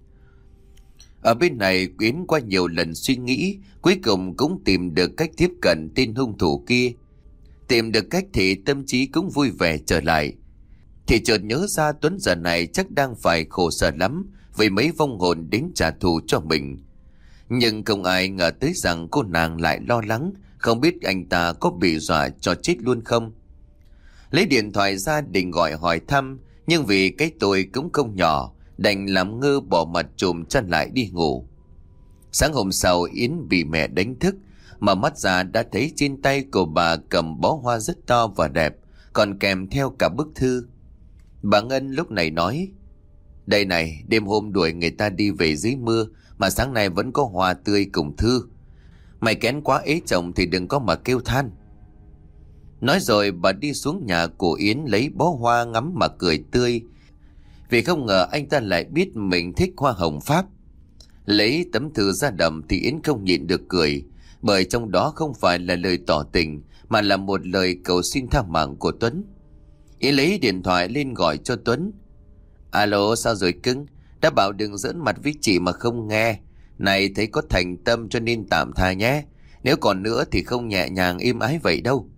Ở bên này Yến qua nhiều lần suy nghĩ, cuối cùng cũng tìm được cách tiếp cận tên hung thủ kia. Tìm được cách thì tâm trí cũng vui vẻ trở lại. Thì chợt nhớ ra Tuấn giờ này chắc đang phải khổ sở lắm vì mấy vong hồn đến trả thù cho mình. Nhưng không ai ngờ tới rằng cô nàng lại lo lắng, không biết anh ta có bị dọa cho chết luôn không. Lấy điện thoại ra định gọi hỏi thăm, nhưng vì cái tôi cũng không nhỏ, đành làm ngơ bỏ mặt trùm chăn lại đi ngủ. Sáng hôm sau Yến bị mẹ đánh thức, mở mắt ra đã thấy trên tay của bà cầm bó hoa rất to và đẹp, còn kèm theo cả bức thư. Bà Ngân lúc này nói: đây này, đêm hôm đuổi người ta đi về dưới mưa mà sáng nay vẫn có hoa tươi cùng thư. Mày kén quá ế chồng thì đừng có mà kêu than. Nói rồi bà đi xuống nhà của Yến lấy bó hoa ngắm mà cười tươi, vì không ngờ anh ta lại biết mình thích hoa hồng Pháp. Lấy tấm thư ra đầm thì Yến không nhịn được cười, bởi trong đó không phải là lời tỏ tình mà là một lời cầu xin tha mạng của Tuấn. Yến lấy điện thoại lên gọi cho Tuấn. Alo, sao rồi cưng? Đã bảo đừng giỡn mặt với chị mà không nghe. Này thấy có thành tâm cho nên tạm tha nhé. Nếu còn nữa thì không nhẹ nhàng êm ái vậy đâu.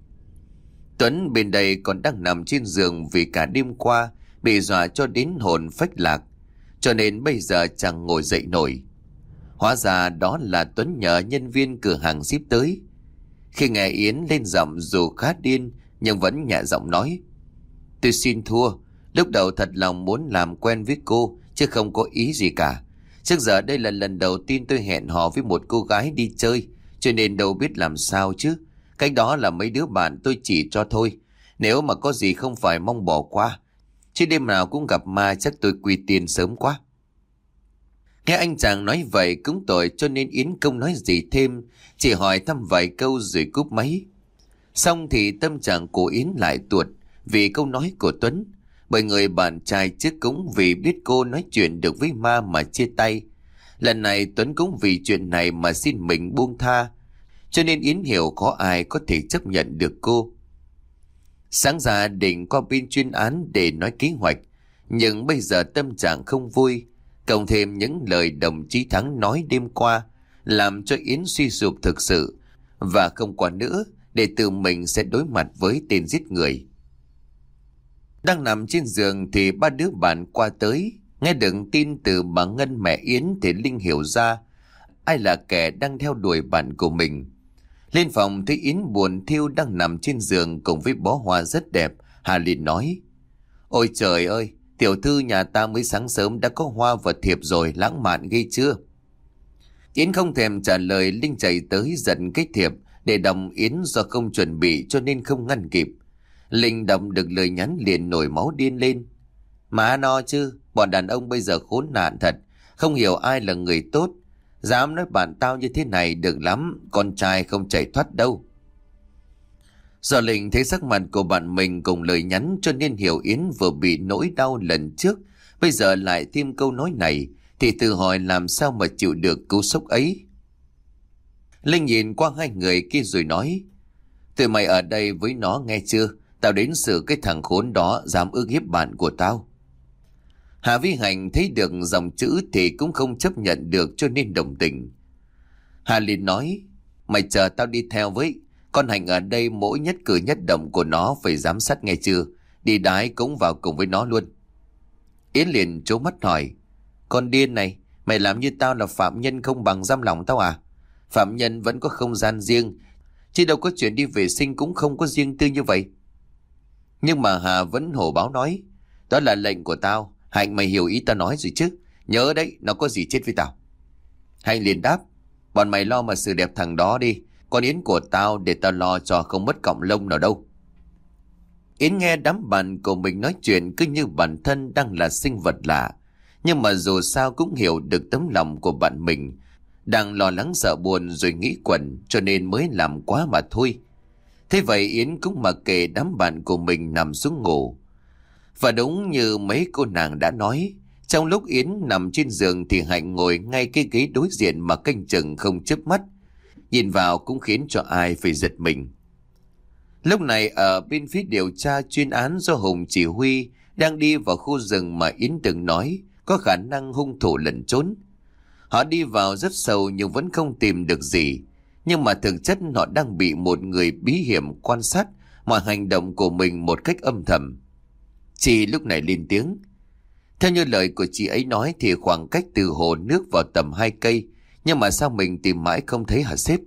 Tuấn bên đây còn đang nằm trên giường vì cả đêm qua bị dọa cho đến hồn phách lạc, cho nên bây giờ chẳng ngồi dậy nổi. Hóa ra đó là Tuấn nhờ nhân viên cửa hàng ship tới. Khi nghe Yến lên giọng dù khá điên nhưng vẫn nhẹ giọng nói: Tôi xin thua, lúc đầu thật lòng muốn làm quen với cô chứ không có ý gì cả. Trước giờ đây là lần đầu tiên tôi hẹn hò với một cô gái đi chơi, cho nên đâu biết làm sao chứ. Cách đó là mấy đứa bạn tôi chỉ cho thôi. Nếu mà có gì không phải mong bỏ qua, chứ đêm nào cũng gặp ma chắc tôi quy tiền sớm quá. Nghe anh chàng nói vậy cũng tội, cho nên Yến không nói gì thêm, chỉ hỏi thăm vài câu rồi cúp máy. Xong thì tâm trạng của Yến lại tuột vì câu nói của Tuấn, bởi người bạn trai trước cũng vì biết cô nói chuyện được với ma mà chia tay. Lần này Tuấn cũng vì chuyện này mà xin mình buông tha, cho nên Yến hiểu có ai có thể chấp nhận được cô. Sáng ra định qua bên chuyên án để nói kế hoạch, nhưng bây giờ tâm trạng không vui, cộng thêm những lời đồng chí Thắng nói đêm qua làm cho Yến suy sụp thực sự, và không qua nữa để tự mình sẽ đối mặt với tên giết người. Đang nằm trên giường thì ba đứa bạn qua tới. Nghe được tin từ bà Ngân mẹ Yến thì Linh hiểu ra ai là kẻ đang theo đuổi bạn của mình. Lên phòng thấy Yến buồn thiu đang nằm trên giường cùng với bó hoa rất đẹp. Hà liền nói: Ôi trời ơi, tiểu thư nhà ta mới sáng sớm đã có hoa và thiệp rồi, lãng mạn ghê chưa? Yến không thèm trả lời, Linh chạy tới giật cái thiệp để đọc. Yến do không chuẩn bị cho nên không ngăn kịp. Linh đọc được lời nhắn liền nổi máu điên lên. Má no chứ, bọn đàn ông bây giờ khốn nạn thật, không hiểu ai là người tốt. Dám nói bạn tao như thế này được lắm, con trai không chạy thoát đâu. Do Linh thấy sắc mặt của bạn mình cùng lời nhắn cho nên hiểu Yến vừa bị nỗi đau lần trước, bây giờ lại thêm câu nói này thì tự hỏi làm sao mà chịu được cú sốc ấy. Linh nhìn qua hai người kia rồi nói: Tụi mày ở đây với nó nghe chưa? Tao đến xử cái thằng khốn đó dám ức hiếp bạn của tao. Hà Vi Hành thấy được dòng chữ thì cũng không chấp nhận được cho nên đồng tình. Hà liền nói: Mày chờ tao đi theo với. Con Hành ở đây mỗi nhất cử nhất động của nó phải giám sát nghe chưa? Đi đái cũng vào cùng với nó luôn. Yến liền trố mắt hỏi: Con điên này, mày làm như tao là phạm nhân không bằng giam lòng tao à? Phạm nhân vẫn có không gian riêng, chứ đâu có chuyện đi vệ sinh cũng không có riêng tư như vậy. Nhưng mà Hà vẫn hổ báo nói: Đó là lệnh của tao. Hành, mày hiểu ý tao nói rồi chứ? Nhớ đấy, nó có gì chết với tao. Hành liền đáp: Bọn mày lo mà xử đẹp thằng đó đi. Con Yến của tao để tao lo cho, không mất cọng lông nào đâu. Yến nghe đám bạn của mình nói chuyện cứ như bản thân đang là sinh vật lạ, nhưng mà dù sao cũng hiểu được tấm lòng của bạn mình đang lo lắng sợ buồn rồi nghĩ quẩn, cho nên mới làm quá mà thôi. Thế vậy Yến cũng mặc kệ đám bạn của mình nằm xuống ngủ. Và đúng như mấy cô nàng đã nói, trong lúc Yến nằm trên giường thì Hạnh ngồi ngay cái ghế đối diện mà canh chừng không chớp mắt, nhìn vào cũng khiến cho ai phải giật mình. Lúc này ở bên phía điều tra chuyên án do Hùng chỉ huy đang đi vào khu rừng mà Yến từng nói có khả năng hung thủ lẩn trốn. Họ đi vào rất sâu nhưng vẫn không tìm được gì, nhưng mà thực chất họ đang bị một người bí hiểm quan sát mọi hành động của mình một cách âm thầm. Chị lúc này lên tiếng. Theo như lời của chị ấy nói thì khoảng cách từ hồ nước vào tầm hai cây, nhưng mà sao mình tìm mãi không thấy hả sếp?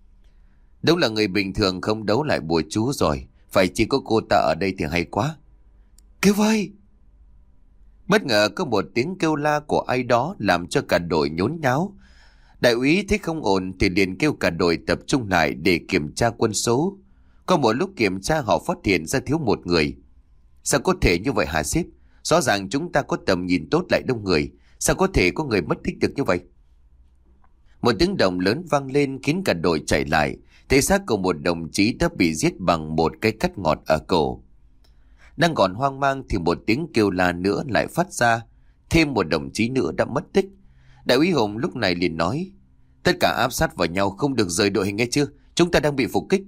Đúng là người bình thường không đấu lại bùa chú rồi, phải chỉ có cô ta ở đây thì hay quá. Kêu ơi! Bất ngờ có một tiếng kêu la của ai đó làm cho cả đội nhốn nháo. Đại úy thấy không ổn thì liền kêu cả đội tập trung lại để kiểm tra quân số. Có một lúc kiểm tra họ phát hiện ra thiếu một người. Sao có thể như vậy hả sếp? Rõ ràng chúng ta có tầm nhìn tốt lại đông người, sao có thể có người mất tích được như vậy? Một tiếng động lớn vang lên khiến cả đội chạy lại, thấy xác của một đồng chí đã bị giết bằng một cái cắt ngọt ở cổ. Đang còn hoang mang thì một tiếng kêu la nữa lại phát ra. Thêm một đồng chí nữa đã mất tích. Đại úy Hùng lúc này liền nói: tất cả áp sát vào nhau, không được rời đội hình nghe chưa? Chúng ta đang bị phục kích.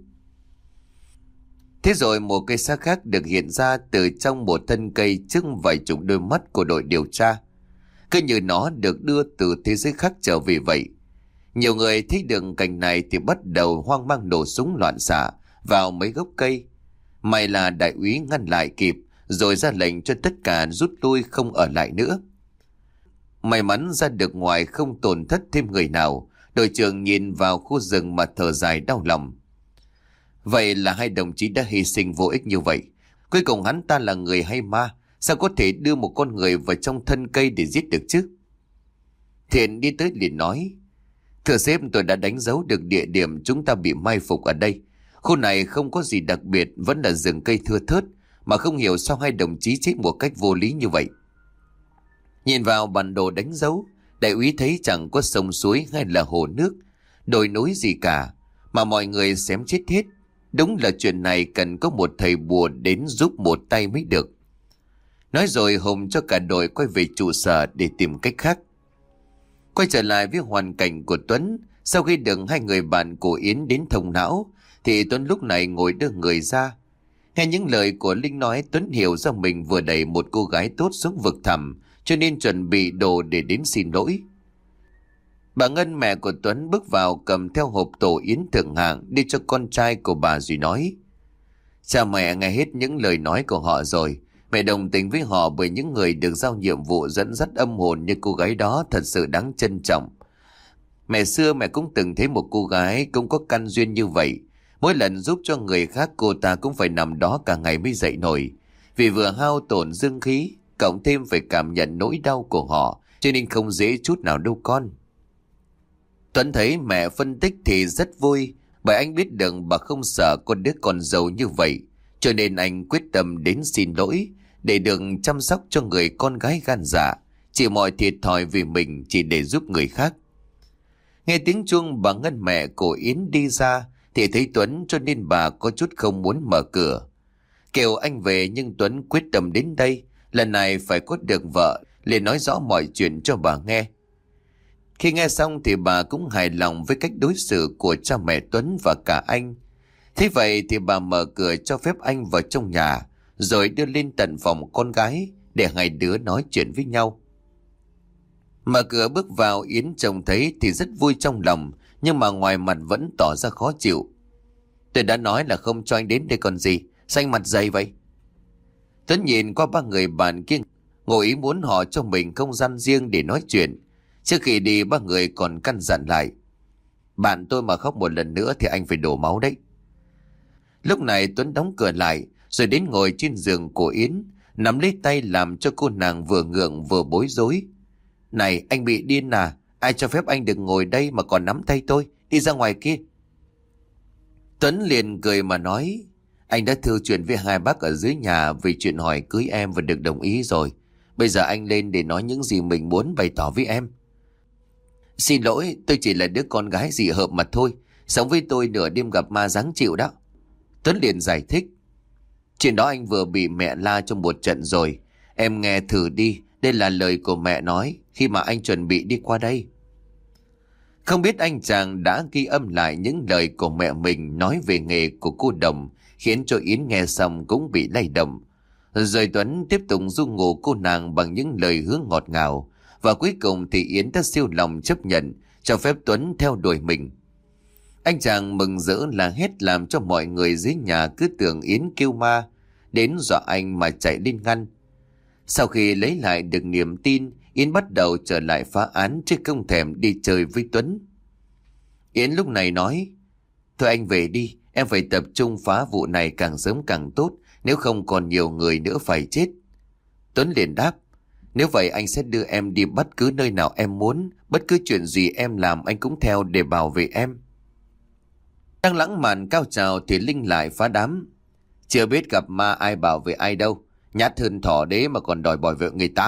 Thế rồi một cây xác khác được hiện ra từ trong một thân cây trước vài chục đôi mắt của đội điều tra. Cứ như nó được đưa từ thế giới khác trở về vậy. Nhiều người thấy được cảnh này thì bắt đầu hoang mang nổ súng loạn xạ vào mấy gốc cây. May là đại úy ngăn lại kịp, rồi ra lệnh cho tất cả rút lui, không ở lại nữa. May mắn ra được ngoài, không tổn thất thêm người nào. Đội trưởng nhìn vào khu rừng mà thở dài đau lòng. Vậy là hai đồng chí đã hy sinh vô ích như vậy. Cuối cùng hắn ta là người hay ma? Sao có thể đưa một con người vào trong thân cây để giết được chứ? Thiện đi tới liền nói: thưa sếp, tôi đã đánh dấu được địa điểm chúng ta bị mai phục ở đây. Khu này không có gì đặc biệt, vẫn là rừng cây thưa thớt, mà không hiểu sao hai đồng chí chết một cách vô lý như vậy. Nhìn vào bản đồ đánh dấu, đại úy thấy chẳng có sông suối hay là hồ nước, đồi núi gì cả, mà mọi người xém chết hết. Đúng là chuyện này cần có một thầy bùa đến giúp một tay mới được. Nói rồi Hùng cho cả đội quay về trụ sở để tìm cách khác. Quay trở lại với hoàn cảnh của Tuấn, sau khi được hai người bạn của Yến đến thông não, thì Tuấn lúc này ngồi đưa người ra. Nghe những lời của Linh nói, Tuấn hiểu ra mình vừa đẩy một cô gái tốt xuống vực thẳm, cho nên chuẩn bị đồ để đến xin lỗi. Bà Ngân, mẹ của Tuấn, bước vào cầm theo hộp tổ yến thượng hạng đi cho con trai của bà rồi nói: cha mẹ nghe hết những lời nói của họ rồi. Mẹ đồng tình với họ, bởi những người được giao nhiệm vụ dẫn dắt âm hồn như cô gái đó thật sự đáng trân trọng. Mẹ xưa mẹ cũng từng thấy một cô gái cũng có căn duyên như vậy. Mỗi lần giúp cho người khác, cô ta cũng phải nằm đó cả ngày mới dậy nổi. Vì vừa hao tổn dương khí, cộng thêm phải cảm nhận nỗi đau của họ, cho nên không dễ chút nào đâu con. Tuấn thấy mẹ phân tích thì rất vui, bởi anh biết được bà không sợ con đứa con dâu như vậy, cho nên anh quyết tâm đến xin lỗi để được chăm sóc cho người con gái gan dạ, chịu mọi thiệt thòi vì mình chỉ để giúp người khác. Nghe tiếng chuông, bà Ngân, mẹ của Yến, đi ra thì thấy Tuấn, cho nên bà có chút không muốn mở cửa. Kêu anh về, nhưng Tuấn quyết tâm đến đây, lần này phải có được vợ, liền nói rõ mọi chuyện cho bà nghe. Khi nghe xong thì bà cũng hài lòng với cách đối xử của cha mẹ Tuấn và cả anh. Thế vậy thì bà mở cửa cho phép anh vào trong nhà, rồi đưa lên tận phòng con gái để hai đứa nói chuyện với nhau. Mở cửa bước vào, Yến trông thấy thì rất vui trong lòng, nhưng mà ngoài mặt vẫn tỏ ra khó chịu. Tôi đã nói là không cho anh đến đây còn gì, xanh mặt dày vậy? Tuấn nhìn qua ba người bạn kia, ngồi ý muốn họ cho mình không gian riêng để nói chuyện. Trước khi đi, ba người còn căn dặn lại: bạn tôi mà khóc một lần nữa thì anh phải đổ máu đấy. Lúc này Tuấn đóng cửa lại, rồi đến ngồi trên giường của Yến, nắm lấy tay làm cho cô nàng vừa ngượng vừa bối rối. Này, anh bị điên à? Ai cho phép anh được ngồi đây mà còn nắm tay tôi? Đi ra ngoài kia. Tuấn liền cười mà nói: anh đã thư chuyện với hai bác ở dưới nhà về chuyện hỏi cưới em và được đồng ý rồi. Bây giờ anh lên để nói những gì mình muốn bày tỏ với em. Xin lỗi, tôi chỉ là đứa con gái dị hợm mà thôi. Sống với tôi nửa đêm gặp ma giáng chịu đó. Tuấn liền giải thích: chuyện đó anh vừa bị mẹ la trong một trận rồi. Em nghe thử đi, đây là lời của mẹ nói khi mà anh chuẩn bị đi qua đây. Không biết anh chàng đã ghi âm lại những lời của mẹ mình nói về nghề của cô Đồng, khiến cho Yến nghe xong cũng bị lay động. Rồi Tuấn tiếp tục ru ngủ cô nàng bằng những lời hứa ngọt ngào, và cuối cùng thì Yến đã siêu lòng chấp nhận cho phép Tuấn theo đuổi mình. Anh chàng mừng rỡ là hết, làm cho mọi người dưới nhà cứ tưởng Yến kêu ma, đến dọa anh mà chạy lên ngăn. Sau khi lấy lại được niềm tin, Yến bắt đầu trở lại phá án chứ không thèm đi chơi với Tuấn. Yến lúc này nói: thôi anh về đi, em phải tập trung phá vụ này càng sớm càng tốt, nếu không còn nhiều người nữa phải chết. Tuấn liền đáp: nếu vậy anh sẽ đưa em đi bất cứ nơi nào em muốn, bất cứ chuyện gì em làm anh cũng theo để bảo vệ em. Đang lãng mạn cao trào thì Linh lại phá đám: chưa biết gặp ma ai bảo vệ ai đâu, nhát hơn thỏ đế mà còn đòi bảo vệ người ta.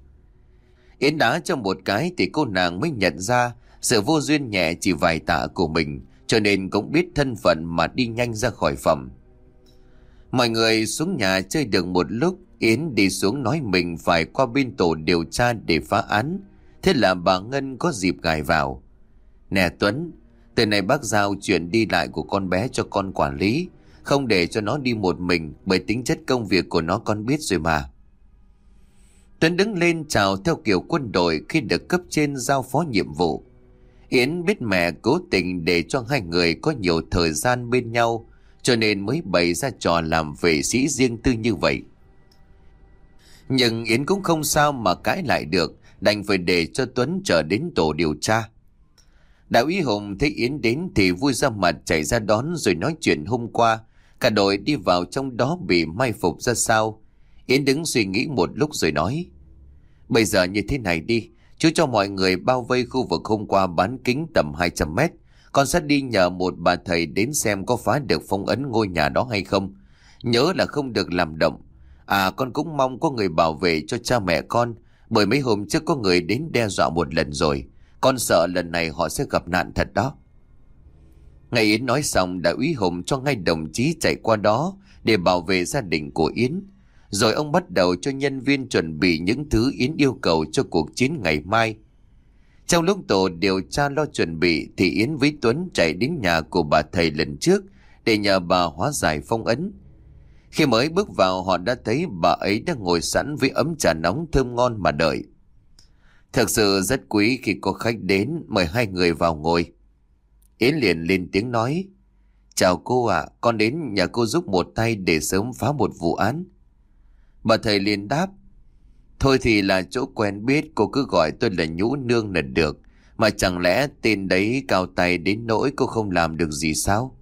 Yến đá trong một cái thì cô nàng mới nhận ra sự vô duyên nhẹ chỉ vài tạ của mình, cho nên cũng biết thân phận mà đi nhanh ra khỏi phòng. Mọi người xuống nhà chơi được một lúc, Yến đi xuống nói mình phải qua bên tổ điều tra để phá án. Thế là bà Ngân có dịp gài vào. Nè Tuấn, từ này bác giao chuyện đi lại của con bé cho con quản lý, không để cho nó đi một mình, bởi tính chất công việc của nó con biết rồi mà. Tuấn đứng lên chào theo kiểu quân đội khi được cấp trên giao phó nhiệm vụ. Yến biết mẹ cố tình để cho hai người có nhiều thời gian bên nhau, cho nên mới bày ra trò làm vệ sĩ riêng tư như vậy. Nhưng Yến cũng không sao mà cãi lại được, đành phải để cho Tuấn chờ đến tổ điều tra. Đại úy Hùng thấy Yến đến thì vui ra mặt chạy ra đón rồi nói chuyện hôm qua cả đội đi vào trong đó bị mai phục ra sao. Yến đứng suy nghĩ một lúc rồi nói: Bây giờ như thế này đi, chú cho mọi người bao vây khu vực hôm qua bán kính tầm hai trăm mét. Con sẽ đi nhờ một bà thầy đến xem có phá được phong ấn ngôi nhà đó hay không. Nhớ là không được làm động. À, con cũng mong có người bảo vệ cho cha mẹ con, bởi mấy hôm trước có người đến đe dọa một lần rồi. Con sợ lần này họ sẽ gặp nạn thật đó. Ngày Yến nói xong, đại úy Hùng cho ngay đồng chí chạy qua đó để bảo vệ gia đình của Yến. Rồi ông bắt đầu cho nhân viên chuẩn bị những thứ Yến yêu cầu cho cuộc chiến ngày mai. Trong lúc tổ điều tra lo chuẩn bị thì Yến với Tuấn chạy đến nhà của bà thầy lần trước để nhờ bà hóa giải phong ấn. Khi mới bước vào, họ đã thấy bà ấy đang ngồi sẵn với ấm trà nóng thơm ngon mà đợi. Thật sự rất quý khi có khách đến, mời hai người vào ngồi. Yến liền lên tiếng nói: Chào cô ạ, con đến nhà cô giúp một tay để sớm phá một vụ án. Bà thầy liền đáp: Thôi thì là chỗ quen biết, cô cứ gọi tôi là Nhũ Nương là được. Mà chẳng lẽ tên đấy cao tay đến nỗi cô không làm được gì sao?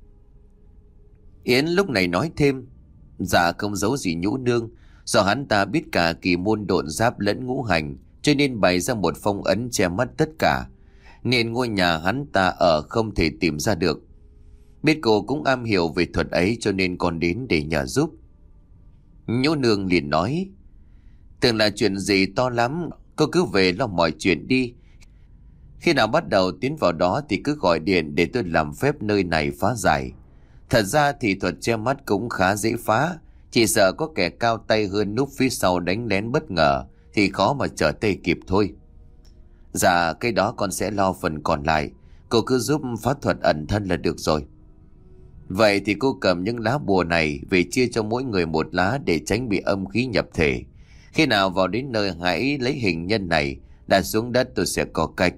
Yến lúc này nói thêm: Dạ không giấu gì Nhũ Nương, do hắn ta biết cả kỳ môn độn giáp lẫn ngũ hành, cho nên bày ra một phong ấn che mắt tất cả, nên ngôi nhà hắn ta ở không thể tìm ra được. Biết cô cũng am hiểu về thuật ấy cho nên con đến để nhờ giúp. Nhũ Nương liền nói: Tưởng là chuyện gì to lắm, cô cứ về lo mọi chuyện đi. Khi nào bắt đầu tiến vào đó thì cứ gọi điện để tôi làm phép nơi này phá giải. Thật ra thì thuật che mắt cũng khá dễ phá, chỉ sợ có kẻ cao tay hơn núp phía sau đánh lén bất ngờ thì khó mà trở tay kịp thôi. Dạ, cái đó con sẽ lo phần còn lại, cô cứ giúp phá thuật ẩn thân là được rồi. Vậy thì cô cầm những lá bùa này về chia cho mỗi người một lá để tránh bị âm khí nhập thể. Khi nào vào đến nơi hãy lấy hình nhân này đặt xuống đất, tôi sẽ có cách.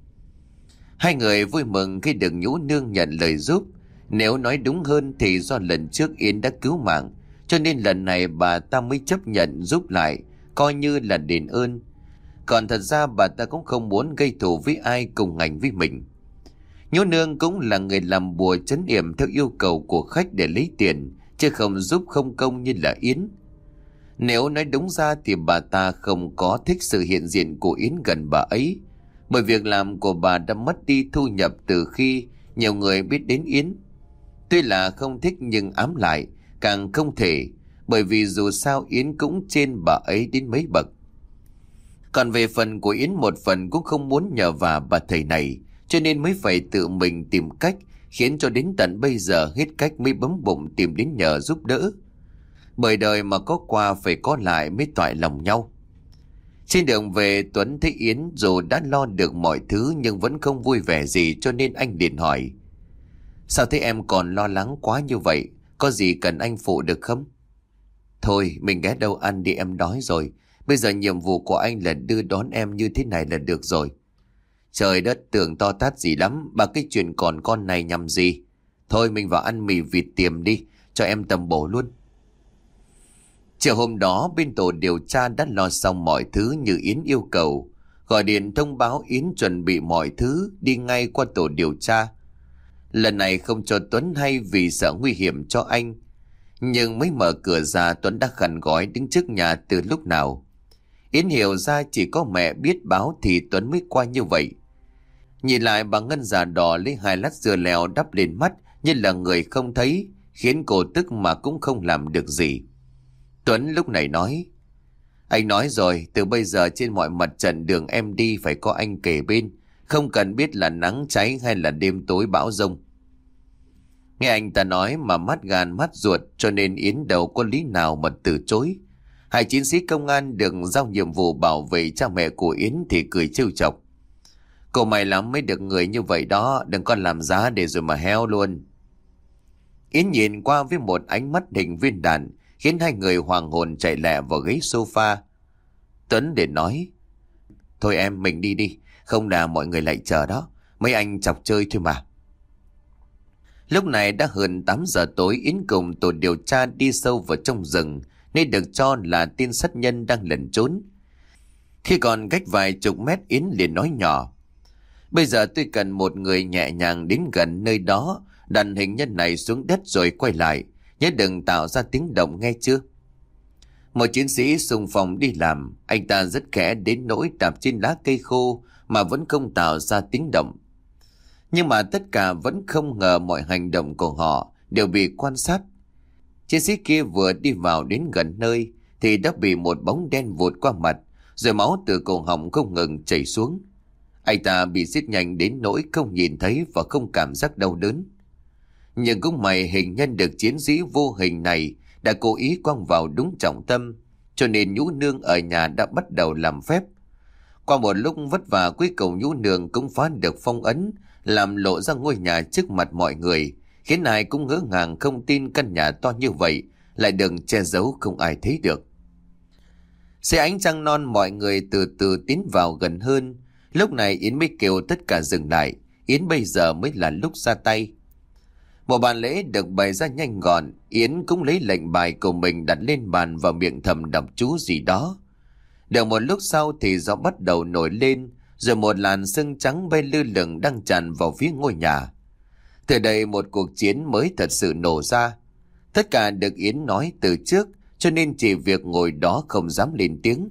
Hai người vui mừng khi được Nhũ Nương nhận lời giúp. Nếu nói đúng hơn thì do lần trước Yến đã cứu mạng, cho nên lần này bà ta mới chấp nhận giúp lại, coi như là đền ơn. Còn thật ra bà ta cũng không muốn gây thù với ai cùng ngành với mình. Nhũ Nương cũng là người làm bùa trấn yểm theo yêu cầu của khách để lấy tiền, chứ không giúp không công như là Yến. Nếu nói đúng ra thì bà ta không có thích sự hiện diện của Yến gần bà ấy, bởi việc làm của bà đã mất đi thu nhập từ khi nhiều người biết đến Yến. Tuy là không thích nhưng ám lại càng không thể, bởi vì dù sao Yến cũng trên bà ấy đến mấy bậc. Còn về phần của Yến, một phần cũng không muốn nhờ vả bà thầy này, cho nên mới phải tự mình tìm cách, khiến cho đến tận bây giờ hết cách mới bấm bụng tìm đến nhờ giúp đỡ. Bởi đời mà có qua phải có lại mới toại lòng nhau. Trên đường về, Tuấn thấy Yến dù đã lo được mọi thứ nhưng vẫn không vui vẻ gì, cho nên anh liền hỏi: Sao thế em còn lo lắng quá như vậy? Có gì cần anh phụ được không? Thôi mình ghé đâu ăn đi, em đói rồi. Bây giờ nhiệm vụ của anh là đưa đón em như thế này là được rồi. Trời đất, tưởng to tát gì lắm, bà cái chuyện còn con này nhằm gì? Thôi mình vào ăn mì vịt tiềm đi, cho em tầm bổ luôn. Chiều hôm đó bên tổ điều tra đã lo xong mọi thứ như Yến yêu cầu. Gọi điện thông báo Yến chuẩn bị mọi thứ, đi ngay qua tổ điều tra. Lần này không cho Tuấn hay vì sợ nguy hiểm cho anh. Nhưng mới mở cửa ra, Tuấn đã khăn gói đứng trước nhà từ lúc nào. Yến hiểu ra chỉ có mẹ biết báo thì Tuấn mới qua như vậy. Nhìn lại bà Ngân già đỏ lấy hai lát dưa leo đắp lên mắt như là người không thấy, khiến cô tức mà cũng không làm được gì. Tuấn lúc này nói: Anh nói rồi, từ bây giờ trên mọi mặt trận đường em đi phải có anh kề bên, không cần biết là nắng cháy hay là đêm tối bão giông. Nghe anh ta nói mà mát gan mát ruột, cho nên Yến đâu có lý nào mà từ chối. Hai chiến sĩ công an được giao nhiệm vụ bảo vệ cha mẹ của Yến thì cười trêu chọc. Cô may lắm mới được người như vậy đó, đừng có làm giá để rồi mà heo luôn. Yến nhìn qua với một ánh mắt hình viên đạn, khiến hai người hoàng hồn chạy lẹ vào ghế sofa. Tuấn để nói, thôi em mình đi đi, không là mọi người lại chờ đó, mấy anh chọc chơi thôi mà. Lúc này đã hơn tám giờ tối, Yến cùng tổ điều tra đi sâu vào trong rừng, nơi được cho là tên sát nhân đang lẩn trốn. Khi còn cách vài chục mét, Yến liền nói nhỏ, bây giờ tôi cần một người nhẹ nhàng đến gần nơi đó, đặt hình nhân này xuống đất rồi quay lại, nhớ đừng tạo ra tiếng động nghe chưa. Một chiến sĩ xung phong đi làm, anh ta rất khẽ đến nỗi đạp trên lá cây khô mà vẫn không tạo ra tiếng động. Nhưng mà tất cả vẫn không ngờ mọi hành động của họ đều bị quan sát. Chiến sĩ kia vừa đi vào đến gần nơi thì đã bị một bóng đen vụt qua mặt, rồi máu từ cổ họng không ngừng chảy xuống. Anh ta bị giết nhanh đến nỗi không nhìn thấy và không cảm giác đau đớn. Nhưng cũng may hình nhân được chiến sĩ vô hình này đã cố ý quăng vào đúng trọng tâm, cho nên Nhũ Nương ở nhà đã bắt đầu làm phép. Qua một lúc vất vả, cuối cùng Nhũ Nương cũng phá được phong ấn, làm lộ ra ngôi nhà trước mặt mọi người, khiến ai cũng ngỡ ngàng không tin căn nhà to như vậy lại được che giấu không ai thấy được. Dưới ánh trăng non, mọi người từ từ tiến vào gần hơn. Lúc này Yến mới kêu tất cả dừng lại. Yến bây giờ mới là lúc ra tay. Một bàn lễ được bày ra nhanh gọn. Yến cũng lấy lệnh bài của mình đặt lên bàn và miệng thầm đọc chú gì đó. Được một lúc sau thì gió bắt đầu nổi lên, rồi một làn sương trắng bay lơ lửng đang tràn vào phía ngôi nhà. Từ đây một cuộc chiến mới thật sự nổ ra. Tất cả được Yến nói từ trước, cho nên chỉ việc ngồi đó không dám lên tiếng.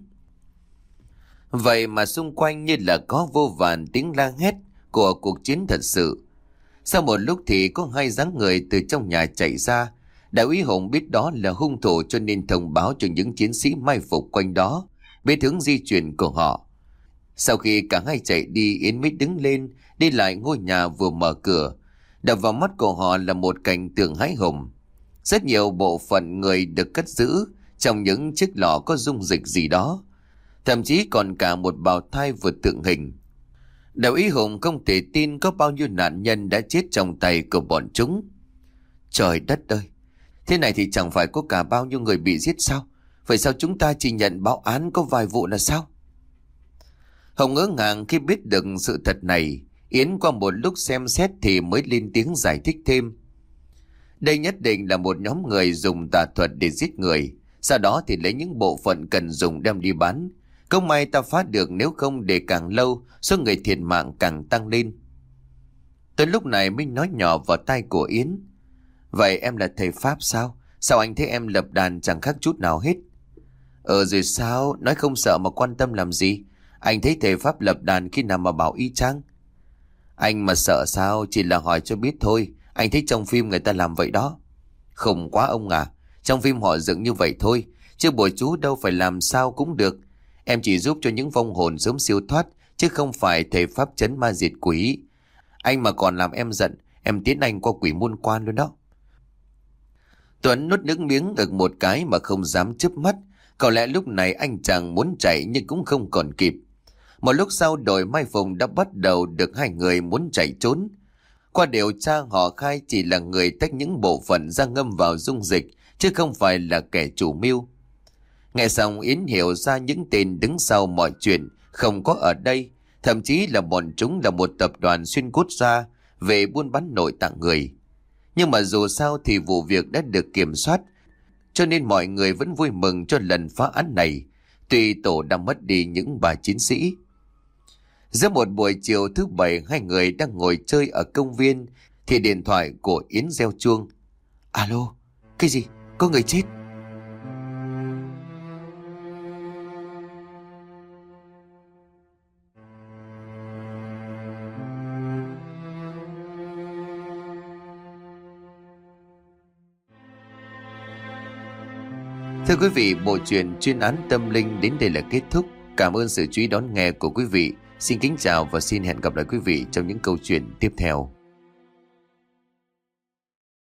Vậy mà xung quanh như là có vô vàn tiếng la hét của cuộc chiến thật sự. Sau một lúc thì có hai dáng người từ trong nhà chạy ra. Đại úy Hùng biết đó là hung thủ, cho nên thông báo cho những chiến sĩ mai phục quanh đó biết hướng di chuyển của họ. Sau khi cả hai chạy đi, Yến mới đứng lên đi lại ngôi nhà vừa mở cửa. Đập vào mắt của họ là một cảnh tượng hãi hùng. Rất nhiều bộ phận người được cất giữ trong những chiếc lọ có dung dịch gì đó, thậm chí còn cả một bào thai vừa tượng hình. Đại úy Hùng không thể tin có bao nhiêu nạn nhân đã chết trong tay của bọn chúng. Trời đất ơi, thế này thì chẳng phải có cả bao nhiêu người bị giết sao? Vậy sao chúng ta chỉ nhận báo án có vài vụ là sao? Hồng ngỡ ngàng khi biết được sự thật này. Yến qua một lúc xem xét thì mới lên tiếng giải thích thêm. Đây nhất định là một nhóm người dùng tà thuật để giết người, sau đó thì lấy những bộ phận cần dùng đem đi bán. Không may ta phá được, nếu không để càng lâu số người thiệt mạng càng tăng lên. Tới lúc này mới nói nhỏ vào tai của Yến. Vậy em là thầy Pháp sao? Sao anh thấy em lập đàn chẳng khác chút nào hết? Ờ rồi sao? Nói không sợ mà quan tâm làm gì? Anh thấy thầy Pháp lập đàn khi nào mà bảo y chang? Anh mà sợ sao? Chỉ là hỏi cho biết thôi. Anh thấy trong phim người ta làm vậy đó. Khùng quá ông à. Trong phim họ dựng như vậy thôi, chứ bùa chú đâu phải làm sao cũng được. Em chỉ giúp cho những vong hồn sớm siêu thoát, chứ không phải thầy Pháp trấn ma diệt quỷ. Anh mà còn làm em giận, em tiến anh qua quỷ môn quan luôn đó. Tuấn nuốt nước miếng ực một cái mà không dám chớp mắt. Có lẽ lúc này anh chàng muốn chạy nhưng cũng không còn kịp. Một lúc sau đội mai phục đã bắt đầu được hai người muốn chạy trốn. Qua điều tra họ khai chỉ là người tách những bộ phận ra ngâm vào dung dịch, chứ không phải là kẻ chủ mưu. Nghe xong Yến hiểu ra những tên đứng sau mọi chuyện không có ở đây, thậm chí là bọn chúng là một tập đoàn xuyên quốc gia về buôn bán nội tạng người. Nhưng mà dù sao thì vụ việc đã được kiểm soát, cho nên mọi người vẫn vui mừng cho lần phá án này, tuy tổ đã mất đi những bà chiến sĩ. Giữa một buổi chiều thứ bảy, hai người đang ngồi chơi ở công viên thì điện thoại của Yến reo chuông. Alo, cái gì? Có người chết? Thưa quý vị, bộ truyện chuyên án tâm linh đến đây là kết thúc. Cảm ơn sự chú ý đón nghe của quý vị. Xin kính chào và xin hẹn gặp lại quý vị trong những câu chuyện tiếp theo.